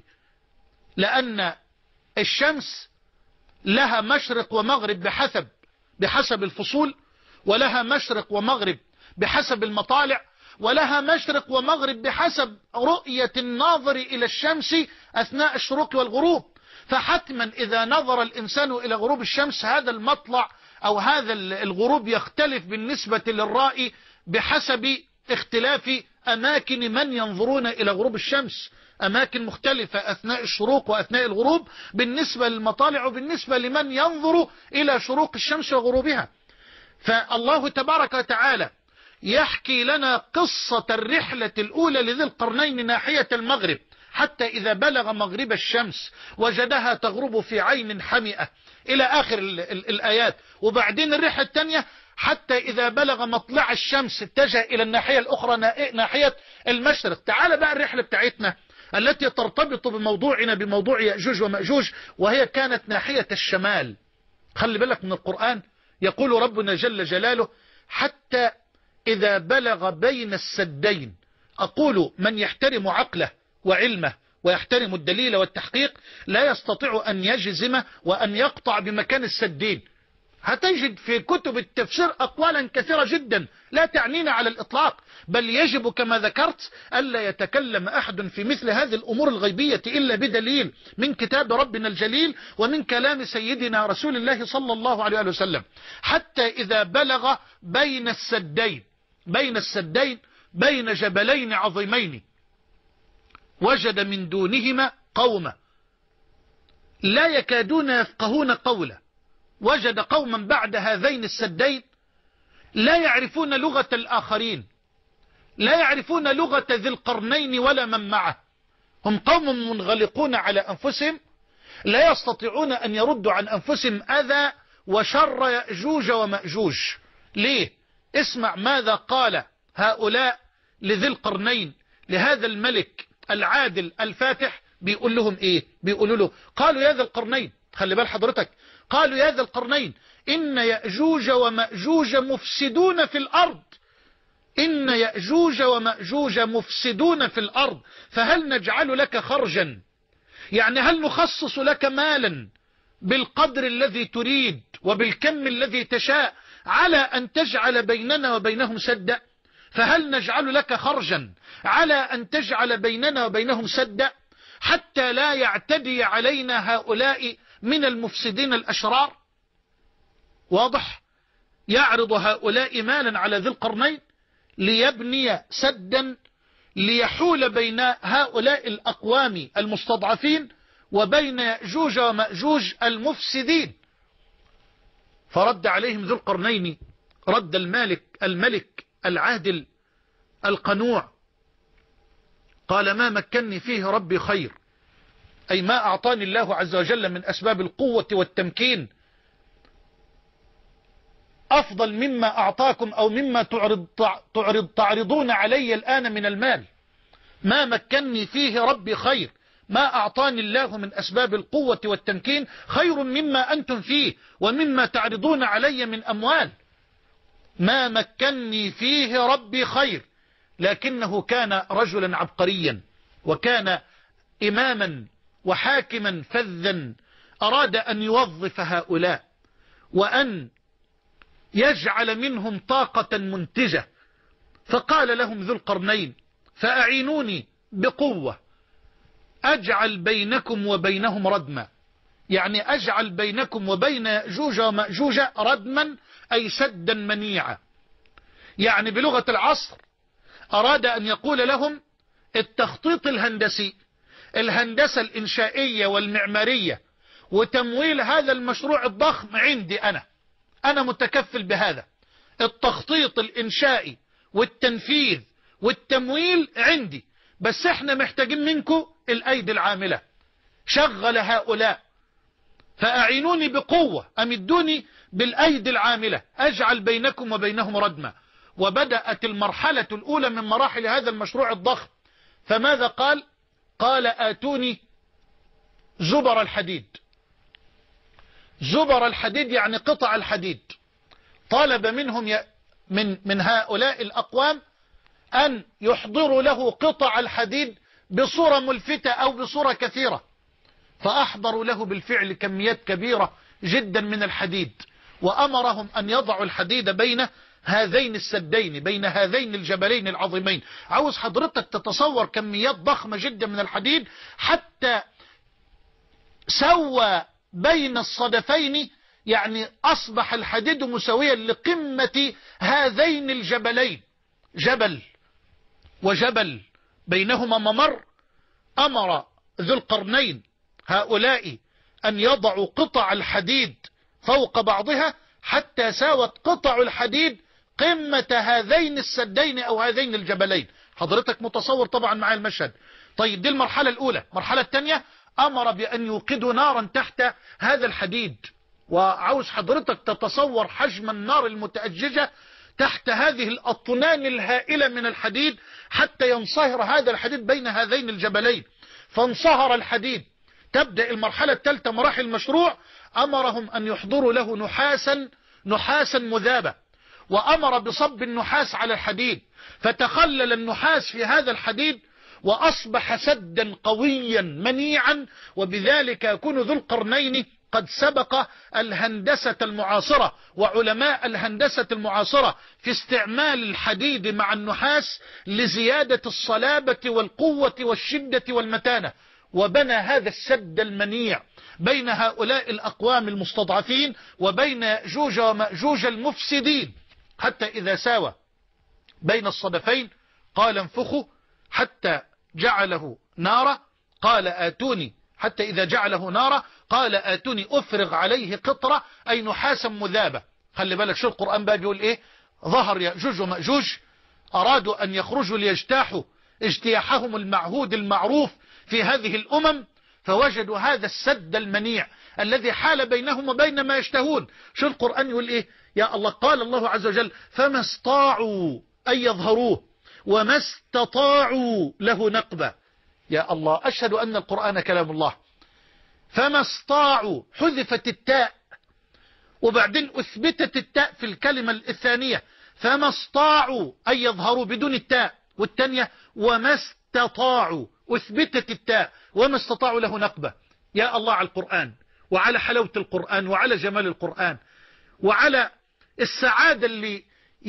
لأن الشمس لها مشرق ومغرب بحسب بحسب الفصول، ولها مشرق ومغرب بحسب المطالع، ولها مشرق ومغرب بحسب رؤية الناظر إلى الشمس أثناء الشروق والغروب. فحتما إذا نظر الإنسان إلى غروب الشمس هذا المطلع أو هذا الغروب يختلف بالنسبة للرائي بحسب اختلاف أماكن من ينظرون إلى غروب الشمس. أماكن مختلفة أثناء الشروق وأثناء الغروب بالنسبة للمطالع وبالنسبة لمن ينظر إلى شروق الشمس وغروبها. فالله تبارك وتعالى يحكي لنا قصة الرحلة الأولى لذي القرنين ناحية المغرب، حتى إذا بلغ مغرب الشمس وجدها تغرب في عين حمئة إلى آخر ال ال الآيات. وبعدين الرحلة الثانية حتى إذا بلغ مطلع الشمس اتجه إلى الناحية الأخرى ناحية المشرق. تعال بقى الرحلة بتاعتنا التي ترتبط بموضوعنا بموضوع يأجوج ومأجوج، وهي كانت ناحية الشمال. خلي بالك من القرآن، يقول ربنا جل جلاله: حتى إذا بلغ بين السدين. أقول من يحترم عقله وعلمه ويحترم الدليل والتحقيق لا يستطيع أن يجزم وأن يقطع بمكان السدين. هتجد في كتب التفسير أقوالا كثيرة جدا لا تعنينا على الإطلاق، بل يجب كما ذكرت ألا يتكلم أحد في مثل هذه الأمور الغيبية إلا بدليل من كتاب ربنا الجليل ومن كلام سيدنا رسول الله صلى الله عليه وسلم. حتى إذا بلغ بين السدين، بين السدين بين جبلين عظيمين، وجد من دونهما قوما لا يكادون يفقهون قولا. وجد قوما بعد هذين السدين لا يعرفون لغة الآخرين، لا يعرفون لغة ذي القرنين ولا من معه. هم قوم منغلقون على أنفسهم لا يستطيعون أن يردوا عن أنفسهم أذى وشر يأجوج ومأجوج. ليه؟ اسمع ماذا قال هؤلاء لذي القرنين، لهذا الملك العادل الفاتح. بيقول لهم ايه؟ بيقولوا له، قالوا يا ذا القرنين، خلي بال حضرتك، قالوا يا ذا القرنين إن يأجوج ومأجوج مفسدون في الأرض، إن يأجوج ومأجوج مفسدون في الأرض، فهل نجعل لك خرجا، يعني هل نخصص لك مالا بالقدر الذي تريد وبالكم الذي تشاء على أن تجعل بيننا وبينهم سدا؟ فهل نجعل لك خرجا على أن تجعل بيننا وبينهم سدا حتى لا يعتدي علينا هؤلاء من المفسدين الأشرار؟ واضح؟ يعرض هؤلاء مالا على ذي القرنين ليبني سدا ليحول بين هؤلاء الأقوام المستضعفين وبين يأجوج ومأجوج المفسدين. فرد عليهم ذو القرنين رد المالك الملك العادل القنوع، قال: ما مكنني فيه ربي خير، أي ما أعطاني الله عز وجل من أسباب القوة والتمكين أفضل مما أعطاكم أو مما تعرض تعرض تعرضون علي الآن من المال. ما مكنني فيه ربي خير، ما أعطاني الله من أسباب القوة والتمكين خير مما أنتم فيه ومما تعرضون علي من أموال. ما مكنني فيه ربي خير لكنه كان رجلا عبقريا، وكان إماما وحاكما فذا، أراد أن يوظف هؤلاء وأن يجعل منهم طاقة منتجة، فقال لهم ذو القرنين: فأعينوني بقوة أجعل بينكم وبينهم ردما، يعني أجعل بينكم وبين يأجوج ومأجوج ردما، أي سدا منيعا. يعني بلغة العصر أراد أن يقول لهم: التخطيط الهندسي، الهندسة الإنشائية والمعمارية وتمويل هذا المشروع الضخم عندي أنا أنا متكفل بهذا. التخطيط الإنشائي والتنفيذ والتمويل عندي، بس احنا محتاجين منكم الأيدي العاملة. شغل هؤلاء: فأعينوني بقوة، أمدوني بالأيدي العاملة أجعل بينكم وبينهم ردما. وبدأت المرحلة الأولى من مراحل هذا المشروع الضخم. فماذا قال؟ قال: آتوني زبر الحديد. زبر الحديد يعني قطع الحديد. طالب منهم ي... من من هؤلاء الأقوام أن يحضروا له قطع الحديد بصورة ملفتة أو بصورة كثيرة، فأحضروا له بالفعل كميات كبيرة جدا من الحديد، وأمرهم أن يضعوا الحديد بين هذين السدين، بين هذين الجبلين العظيمين. عاوز حضرتك تتصور كميات ضخمة جدا من الحديد، حتى سوى بين الصدفين، يعني أصبح الحديد مساويا لقمة هذين الجبلين، جبل وجبل بينهما ممر. أمر ذو القرنين هؤلاء أن يضعوا قطع الحديد فوق بعضها حتى ساوت قطع الحديد قمة هذين السدين أو هذين الجبلين. حضرتك متصور طبعا مع المشهد. طيب، دي المرحلة الأولى. المرحلة الثانية أمر بأن يوقدوا نارا تحت هذا الحديد، وعاوز حضرتك تتصور حجم النار المتأججة تحت هذه الأطنان الهائلة من الحديد حتى ينصهر هذا الحديد بين هذين الجبلين. فانصهر الحديد. تبدأ المرحلة الثالثة مراحل المشروع. أمرهم أن يحضروا له نحاسا نحاسا مذابا، وأمر بصب النحاس على الحديد، فتخلل النحاس في هذا الحديد وأصبح سدا قويا منيعا. وبذلك يكون ذو القرنين قد سبق الهندسة المعاصرة وعلماء الهندسة المعاصرة في استعمال الحديد مع النحاس لزيادة الصلابة والقوة والشدة والمتانة، وبنى هذا السد المنيع بين هؤلاء الأقوام المستضعفين وبين يأجوج ومأجوج المفسدين، حتى إذا ساوى بين الصدفين قال: انفخوا، حتى جعله نارا. قال: آتوني، حتى إذا جعله نارا قال: آتوني أفرغ عليه قطرة، أي نحاسا مذابة. خلي بالك شو القرآن بقى بيقول إيه. ظهر يأجوج ومأجوج، أرادوا أن يخرجوا ليجتاحوا اجتياحهم المعهود المعروف في هذه الأمم، فوجدوا هذا السد المنيع الذي حال بينهم وبين ما يشتهون. شو القرآن يقول إيه يا الله؟ قال الله عز وجل: فما استطاعوا أن يظهروه وما استطاعوا له نقبا. يا الله، أشهد أن القرآن كلام الله. فما استطاعوا، حذفت التاء وبعدين أثبتت التاء في الكلمة الثانية. فما استطاعوا أن يظهروا بدون التاء، والثانية وما استطاعوا أثبتت التاء وما استطاعوا له نقبة. يا الله على القرآن، وعلى حلاوة القرآن، وعلى جمال القرآن، وعلى السعادة اللي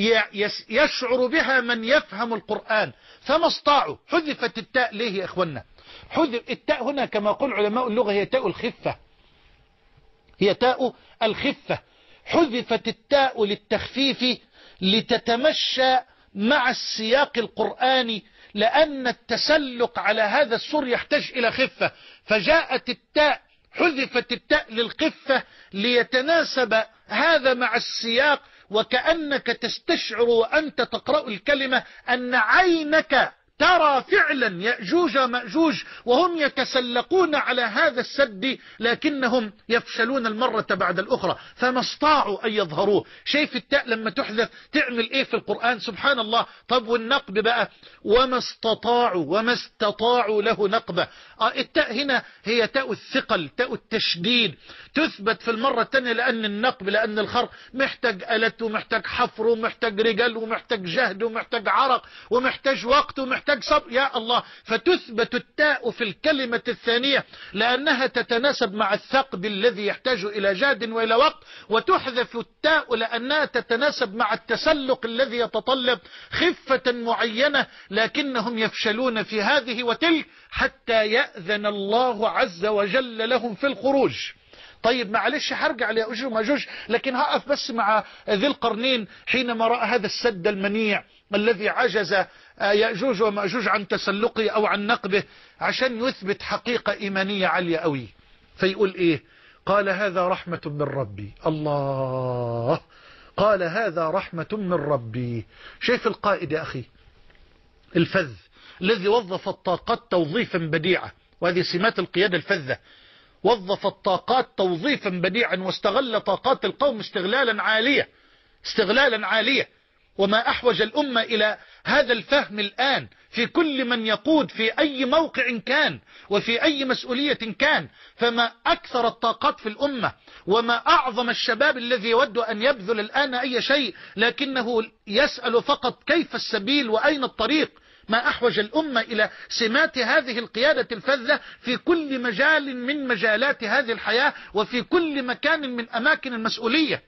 يشعر بها من يفهم القرآن. فما استطاعوا، حذفت التاء ليه يا إخوانا؟ حذف التاء هنا كما يقول علماء اللغة هي تاء الخفة، هي تاء الخفة. حذفت التاء للتخفيف لتتمشى مع السياق القرآني، لأن التسلق على هذا السور يحتاج إلى خفة، فجاءت التاء، حذفت التاء للخفة ليتناسب هذا مع السياق، وكأنك تستشعر وأنت تقرأ الكلمة أن عينك ترى فعلا يأجوج ومأجوج وهم يتسلقون على هذا السد، لكنهم يفشلون المرة بعد الأخرى، فما استطاعوا أن يظهروه. شايف التاء لما تحذف تعمل إيه في القرآن؟ سبحان الله. طب والنقب بقى؟ وما استطاعوا، وما استطاعوا له نقبة. التاء هنا هي تاء الثقل، تاء التشديد، تثبت في المرة الثانية لأن النقب، لأن الخرق محتاج ألت ومحتاج حفر ومحتاج رجال ومحتاج جهد ومحتاج عرق ومحتاج وقت ومحتاج صبر، يا الله. فتثبت التاء في الكلمة الثانية لأنها تتناسب مع الثقب الذي يحتاج إلى جهد وإلى وقت، وتحذف التاء لأنها تتناسب مع التسلق الذي يتطلب خفة معينة، لكنهم يفشلون في هذه وتلك حتى يأذن الله عز وجل لهم في الخروج. طيب معلش هرجع ليأجوج ومأجوج، لكن هقف بس مع ذي القرنين حينما رأى هذا السد المنيع الذي عجز يأجوج ومأجوج عن تسلقه أو عن نقبه، عشان يثبت حقيقة إيمانية عالية قوي. فيقول إيه؟ قال هذا رحمة من ربي. الله، قال هذا رحمة من ربي. شايف القائد يا أخي الفذ الذي وظف الطاقات توظيفا بديعا، وهذه سمات القيادة الفذة، وظف الطاقات توظيفا بديعا واستغل طاقات القوم استغلالا عاليا استغلالا عاليا. وما أحوج الأمة إلى هذا الفهم الآن في كل من يقود في أي موقع كان وفي أي مسؤولية كان. فما أكثر الطاقات في الأمة، وما أعظم الشباب الذي يود أن يبذل الآن أي شيء لكنه يسأل فقط كيف السبيل وأين الطريق. ما أحوج الأمة إلى سمات هذه القيادة الفذة في كل مجال من مجالات هذه الحياة وفي كل مكان من أماكن المسؤولية.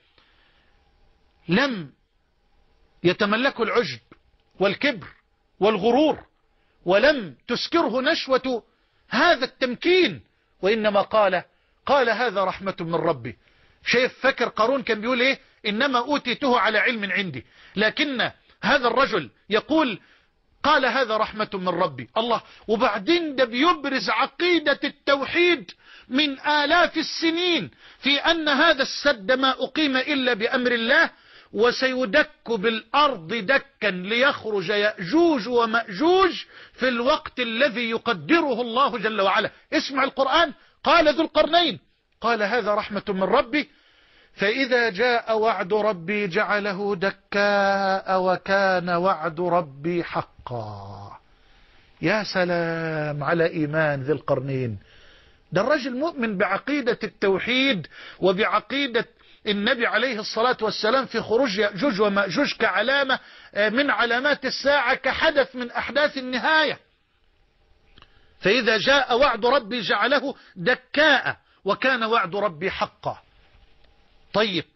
لم يتملكوا العجب والكبر والغرور، ولم تسكره نشوة هذا التمكين، وإنما قال قال هذا رحمة من ربي. شايف فكر قارون كان بيقول إيه؟ إنما أوتيته على علم عندي، لكن هذا الرجل يقول قال هذا رحمة من ربي. الله. وبعدين ده بيبرز عقيدة التوحيد من آلاف السنين في أن هذا السد ما أقيم إلا بأمر الله، وسيدك بالأرض دكا ليخرج يأجوج ومأجوج في الوقت الذي يقدره الله جل وعلا. اسمع القرآن. قال ذو القرنين قال هذا رحمة من ربي فإذا جاء وعد ربي جعله دكاء وكان وعد ربي حقا. يا سلام على إيمان ذي القرنين. ده الرجل مؤمن بعقيدة التوحيد وبعقيدة النبي عليه الصلاة والسلام في خروج يأجوج ومأجوج كعلامة من علامات الساعة، كحدث من أحداث النهاية. فإذا جاء وعد ربي جعله دكاء وكان وعد ربي حقا. طيب،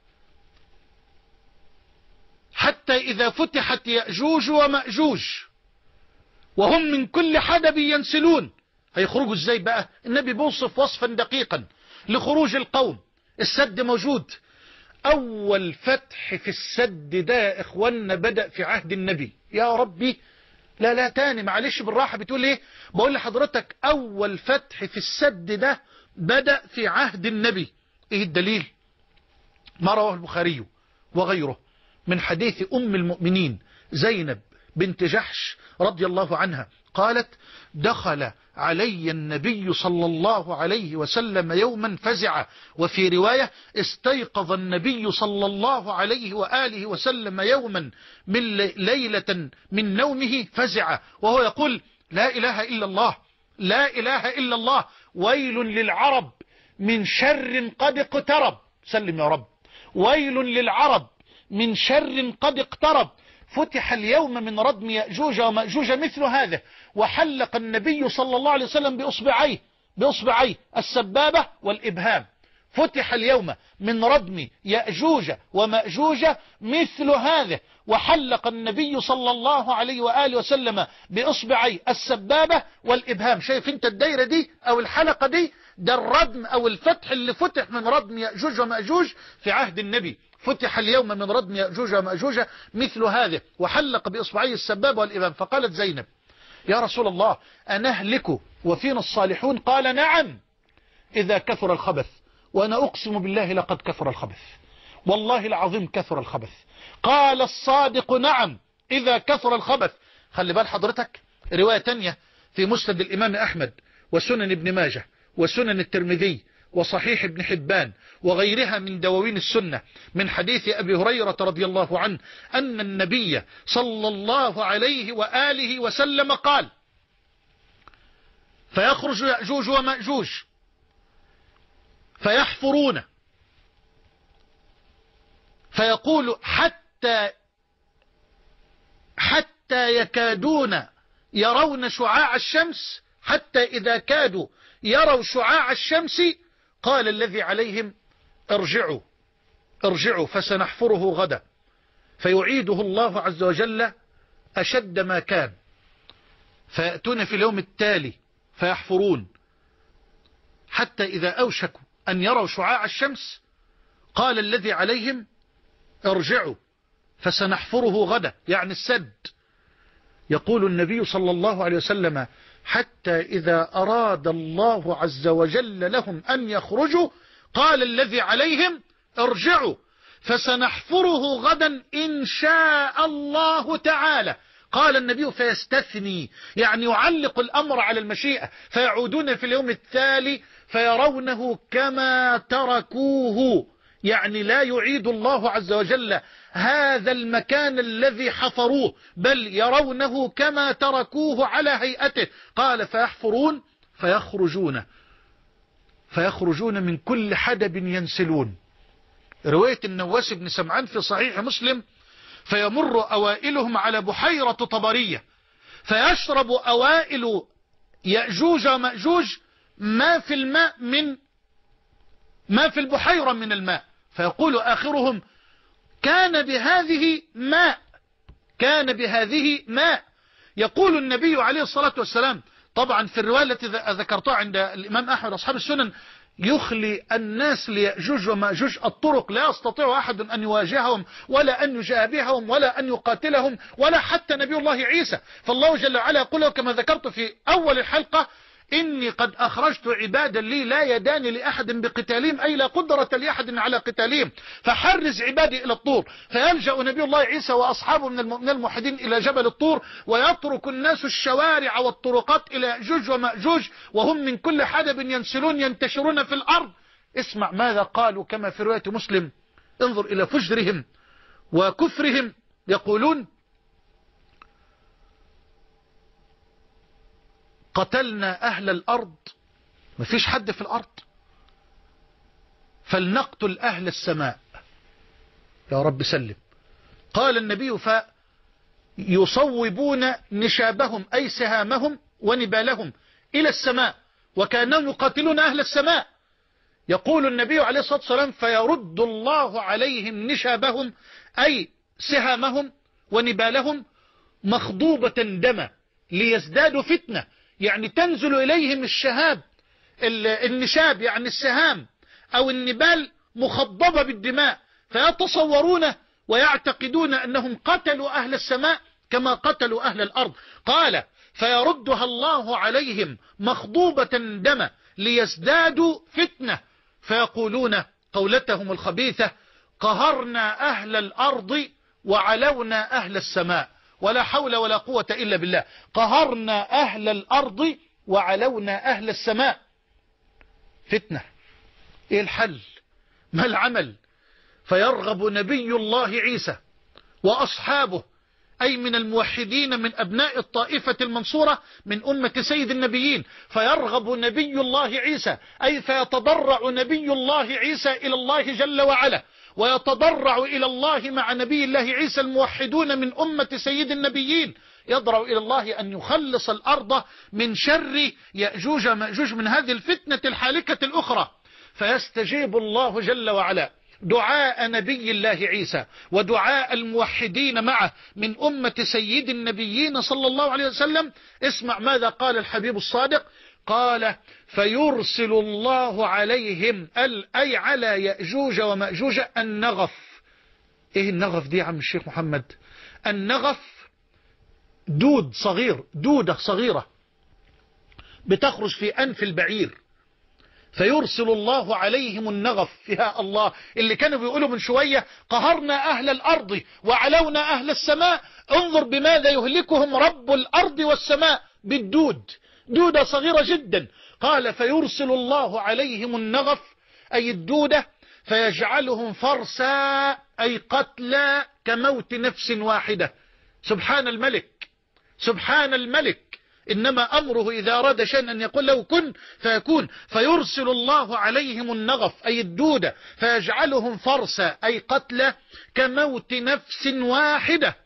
حتى إذا فتحت يأجوج ومأجوج وهم من كل حدب ينسلون، هيخرجوا ازاي بقى؟ النبي بيوصف وصفا دقيقا لخروج القوم. السد موجود. أول فتح في السد ده يا إخواننا بدأ في عهد النبي. يا ربي، لا لا تاني معلش بالراحة. بتقول ايه؟ بقول لحضرتك أول فتح في السد ده بدأ في عهد النبي. ايه الدليل؟ ما رواه البخاري وغيره من حديث أم المؤمنين زينب بنت جحش رضي الله عنها قالت دخل علي النبي صلى الله عليه وسلم يوما فزع، وفي رواية استيقظ النبي صلى الله عليه وآله وسلم يوما من ليلة من نومه فزع وهو يقول لا إله إلا الله لا إله إلا الله ويل للعرب من شر قد اقترب. سلم يا رب. ويل للعرب من شر قد اقترب. فتح اليوم من ردم يأجوج ومأجوج مثل هذا، وحلق النبي صلى الله عليه وسلم بأصبعيه بأصبعيه السبابة والإبهام. فتح اليوم من ردم يأجوج ومأجوج مثل هذا، وحلق النبي صلى الله عليه وآله وسلم بأصبعيه السبابة والإبهام. شايف انت الدايرة دي أو الحلقة دي؟ ده الردم أو الفتح اللي فتح من ردم يأجوج ومأجوج في عهد النبي. فتح اليوم من ردم يأجوج ومأجوج مثل هذا، وحلق بإصبعيه السبابة والإبهام. فقالت زينب يا رسول الله أنهلك وفينا الصالحون؟ قال نعم إذا كثر الخبث. وأنا أقسم بالله لقد كثر الخبث، والله العظيم كثر الخبث. قال الصادق نعم إذا كثر الخبث. خلي بال حضرتك، رواية تانية في مسند الإمام أحمد وسنن ابن ماجه وسنن الترمذي وصحيح ابن حبان وغيرها من دواوين السنة من حديث أبي هريرة رضي الله عنه أن النبي صلى الله عليه وآله وسلم قال: فيخرج يأجوج ومأجوج فيحفرون فيقول حتى حتى يكادون يرون شعاع الشمس، حتى إذا كادوا يروا شعاع الشمس قال الذي عليهم: ارجعوا ارجعوا فسنحفره غدا، فيعيده الله عز وجل أشد ما كان، فيأتون في اليوم التالي فيحفرون حتى إذا أوشكوا أن يروا شعاع الشمس قال الذي عليهم: ارجعوا فسنحفره غدا، يعني السد. يقول النبي صلى الله عليه وسلم: حتى إذا أراد الله عز وجل لهم أن يخرجوا قال الذي عليهم: ارجعوا فسنحفره غدا إن شاء الله تعالى. قال النبي: فيستثني، يعني يعلق الأمر على المشيئة، فيعودون في اليوم التالي فيرونه كما تركوه، يعني لا يعيد الله عز وجل هذا المكان الذي حفروه، بل يرونه كما تركوه على هيئته. قال: فيحفرون فيخرجون فيخرجون من كل حدب ينسلون. رواية النواس بن سمعان في صحيح مسلم: فيمر أوائلهم على بحيرة طبرية فيشرب أوائل يأجوج ومأجوج ما في الماء من ما في البحيرة من الماء، فيقول آخرهم: كان بهذه ماء كان بهذه ماء. يقول النبي عليه الصلاة والسلام، طبعا في الرواية التي ذكرتها عند الإمام أحمد أصحاب السنن: يخلي الناس ليأجوج ومأجوج الطرق، لا يستطيع أحد أن يواجههم ولا أن يجابههم ولا أن يقاتلهم ولا حتى نبي الله عيسى. فالله جل وعلا يقول كما ذكرت في أول الحلقة: إني قد أخرجت عبادا لي لا يدان لأحد بقتالهم، أي لا قدرة لأحد على قتالهم، فحرز عبادي إلى الطور. فيلجأ نبي الله عيسى وأصحابه من الموحدين إلى جبل الطور، ويترك الناس الشوارع والطرقات إلى يأجوج ومأجوج وهم من كل حدب ينسلون ينتشرون في الأرض. اسمع ماذا قالوا كما في رواية مسلم، انظر إلى فجرهم وكفرهم. يقولون: قتلنا أهل الأرض، ما فيش حد في الأرض، فلنقتل أهل السماء، يا رب سلم. قال النبي: فيصوبون نشابهم أي سهامهم ونبالهم إلى السماء، وكانهم يقاتلون أهل السماء. يقول النبي عليه الصلاة والسلام: فيرد الله عليهم نشابهم أي سهامهم ونبالهم مخضوبة دما ليزدادوا فتنة، يعني تنزل إليهم الشهاب النشاب يعني السهام أو النبال مخضبة بالدماء، فيتصورون ويعتقدون أنهم قتلوا أهل السماء كما قتلوا أهل الأرض. قال: فيردها الله عليهم مخضوبة دما ليزدادوا فتنة، فيقولون قولتهم الخبيثة: قهرنا أهل الأرض وعلونا أهل السماء، ولا حول ولا قوة إلا بالله. قهرنا أهل الأرض وعلونا أهل السماء. فتنة. إيه الحل؟ ما العمل؟ فيرغب نبي الله عيسى وأصحابه أي من الموحدين من أبناء الطائفة المنصورة من أمة سيد النبيين، فيرغب نبي الله عيسى أي فيتضرع نبي الله عيسى إلى الله جل وعلا، ويتضرع إلى الله مع نبي الله عيسى الموحدون من أمة سيد النبيين، يضرع إلى الله أن يخلص الأرض من شر يأجوج مأجوج من هذه الفتنة الحالكة الأخرى. فيستجيب الله جل وعلا دعاء نبي الله عيسى ودعاء الموحدين معه من أمة سيد النبيين صلى الله عليه وسلم. اسمع ماذا قال الحبيب الصادق، قال: فيرسل الله عليهم أي على يأجوج ومأجوج النغف. ايه النغف دي يا عم الشيخ محمد؟ النغف دود صغير، دودة صغيرة بتخرج في أنف البعير، فيرسل الله عليهم النغف. يا الله، اللي كانوا بيقولوا من شوية قهرنا أهل الأرض وعلونا أهل السماء، انظر بماذا يهلكهم رب الأرض والسماء، بالدود، دودة صغيرة جدا. قال فيرسل الله عليهم النغف أي الدودة، فيجعلهم فرسا أي قتلى كموت نفس واحدة. سبحان الملك، سبحان الملك، إنما أمره إذا أراد شيئا أن يقول له كن فيكون. فيرسل الله عليهم النغف أي الدودة، فيجعلهم فرسا أي قتلى كموت نفس واحدة.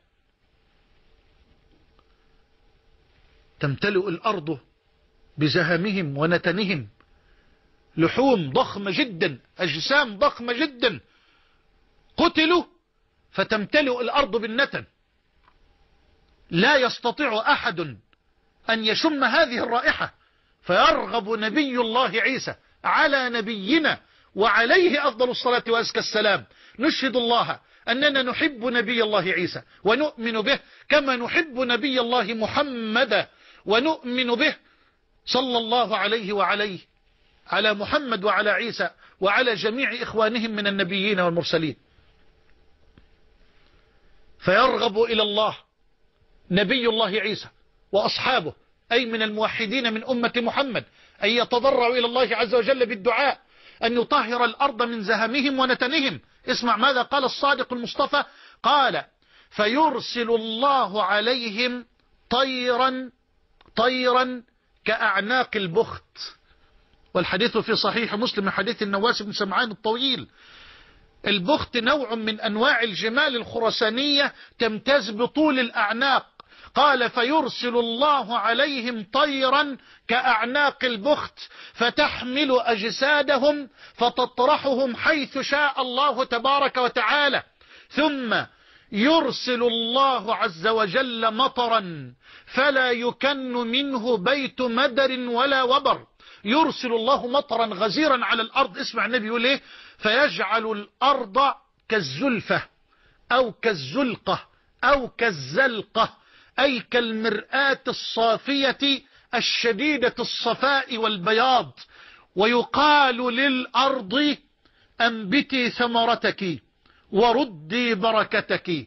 تمتلئ الأرض بزهمهم ونتنهم، لحوم ضخمة جدا، أجسام ضخمة جدا قتلوا، فتمتلئ الأرض بالنتن. لا يستطيع أحد أن يشم هذه الرائحة، فيرغب نبي الله عيسى على نبينا وعليه أفضل الصلاة وأزكى السلام. نشهد الله أننا نحب نبي الله عيسى ونؤمن به كما نحب نبي الله محمد ونؤمن به صلى الله عليه وعليه على محمد وعلى عيسى وعلى جميع إخوانهم من النبيين والمرسلين. فيرغب إلى الله نبي الله عيسى وأصحابه أي من الموحدين من أمة محمد أن يتضرعوا إلى الله عز وجل بالدعاء أن يطهر الأرض من زهمهم ونتنهم. اسمع ماذا قال الصادق المصطفى، قال فيرسل الله عليهم طيرا طيرا كأعناق البخت. والحديث في صحيح مسلم من حديث النواس بن سمعان الطويل. البخت نوع من أنواع الجمال الخرسانية تمتاز بطول الأعناق. قال فيرسل الله عليهم طيرا كأعناق البخت فتحمل أجسادهم فتطرحهم حيث شاء الله تبارك وتعالى، ثم يرسل الله عز وجل مطرا فلا يكن منه بيت مدر ولا وبر. يرسل الله مطرا غزيرا على الأرض. اسمع النبي يقول ايه، فيجعل الأرض كالزلفة أو كالزلقة أو كالزلقة أي كالمرآة الصافية الشديدة الصفاء والبياض. ويقال للأرض أنبتي ثمرتك وردي بركتك.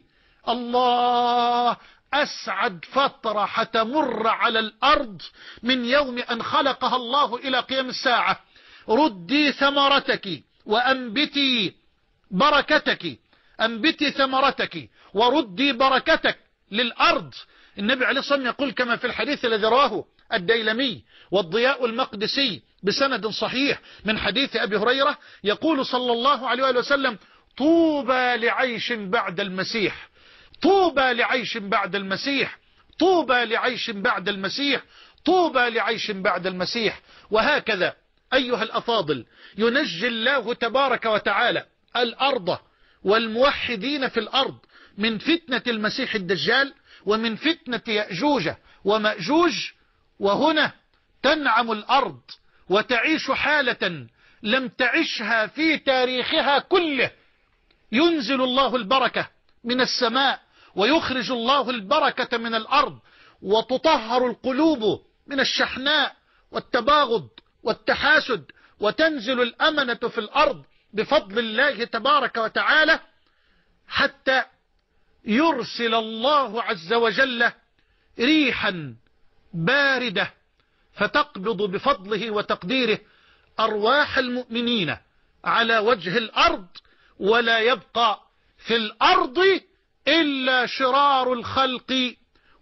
الله، أسعد فترة حتمر على الأرض من يوم أن خلقها الله إلى قيام الساعة. ردي ثمرتك وأنبتي بركتك، أنبتي ثمرتك وردي بركتك للأرض. النبي عليه الصلاة والسلام يقول كما في الحديث الذي رواه الديلمي والضياء المقدسي بسند صحيح من حديث أبي هريرة، يقول صلى الله عليه وآله وسلم طوبى لعيش بعد المسيح، طوبى لعيش بعد المسيح، طوبى لعيش بعد المسيح، طوبى لعيش بعد المسيح. وهكذا أيها الأفاضل ينجي الله تبارك وتعالى الأرض والموحدين في الأرض من فتنة المسيح الدجال ومن فتنة يأجوج ومأجوج. وهنا تنعم الأرض وتعيش حالة لم تعشها في تاريخها كله. ينزل الله البركة من السماء ويخرج الله البركة من الأرض، وتطهر القلوب من الشحناء والتباغض والتحاسد، وتنزل الأمنة في الأرض بفضل الله تبارك وتعالى، حتى يرسل الله عز وجل ريحا باردة فتقبض بفضله وتقديره أرواح المؤمنين على وجه الأرض، ولا يبقى في الأرض إلا شرار الخلق،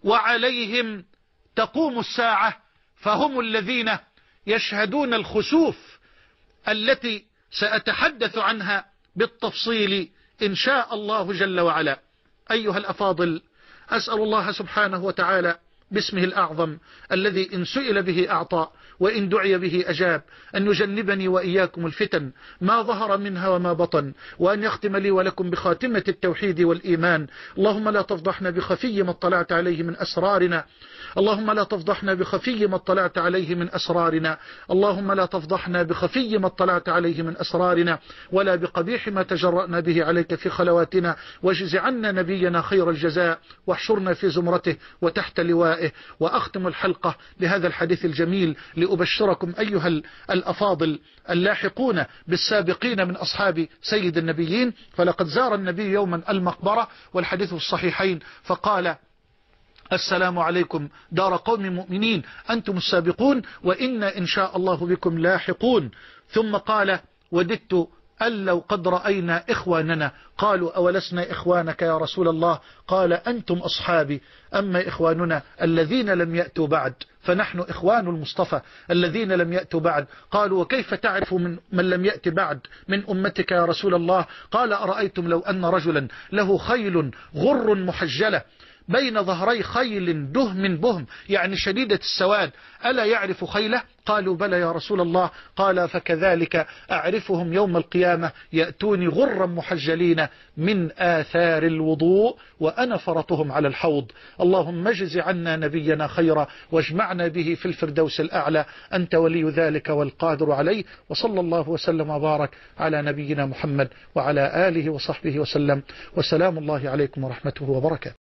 وعليهم تقوم الساعة. فهم الذين يشهدون الخسوف التي سأتحدث عنها بالتفصيل إن شاء الله جل وعلا. أيها الأفاضل، أسأل الله سبحانه وتعالى باسمه الأعظم الذي إن سئل به أعطى وإن دعي به أجاب أن يجنبني وإياكم الفتن ما ظهر منها وما بطن، وأن يختم لي ولكم بخاتمة التوحيد والإيمان. اللهم لا تفضحنا بخفي ما اطلعت عليه من أسرارنا، اللهم لا تفضحنا بخفي ما اطلعت عليه من أسرارنا، اللهم لا تفضحنا بخفي ما اطلعت عليه من أسرارنا، ولا بقبيح ما تجرأنا به عليك في خلواتنا. واجز عنا نبينا خير الجزاء، واحشرنا في زمرته وتحت لوائه ولقائه. وأختم الحلقة بهذا الحديث الجميل لأبشركم أيها الأفاضل اللاحقون بالسابقين من أصحاب سيد النبيين. فلقد زار النبي يوما المقبرة والحديث في الصحيحين فقال: السلام عليكم دار قوم مؤمنين أنتم السابقون وإنا إن شاء الله بكم لاحقون. ثم قال: وددت أن لو قد رأينا إخواننا. قالوا: أولسنا إخوانك يا رسول الله؟ قال: أنتم أصحابي، أما إخواننا الذين لم يأتوا بعد فنحن إخوان المصطفى الذين لم يأتوا بعد. قالوا: وكيف تعرف من, من لم يأت بعد من أمتك يا رسول الله؟ قال: أرأيتم لو أن رجلا له خيل غر محجلة بين ظهري خيل دهم بهم، يعني شديدة السواد، ألا يعرف خيله؟ قالوا: بلى يا رسول الله. قال: فكذلك أعرفهم يوم القيامة يأتوني غرا محجلين من آثار الوضوء وأنا فرطهم على الحوض. اللهم اجز عنا نبينا خيرا واجمعنا به في الفردوس الأعلى، أنت ولي ذلك والقادر عليه. وصلى الله وسلم وبارك على نبينا محمد وعلى آله وصحبه وسلم، وسلام الله عليكم ورحمته وبركاته.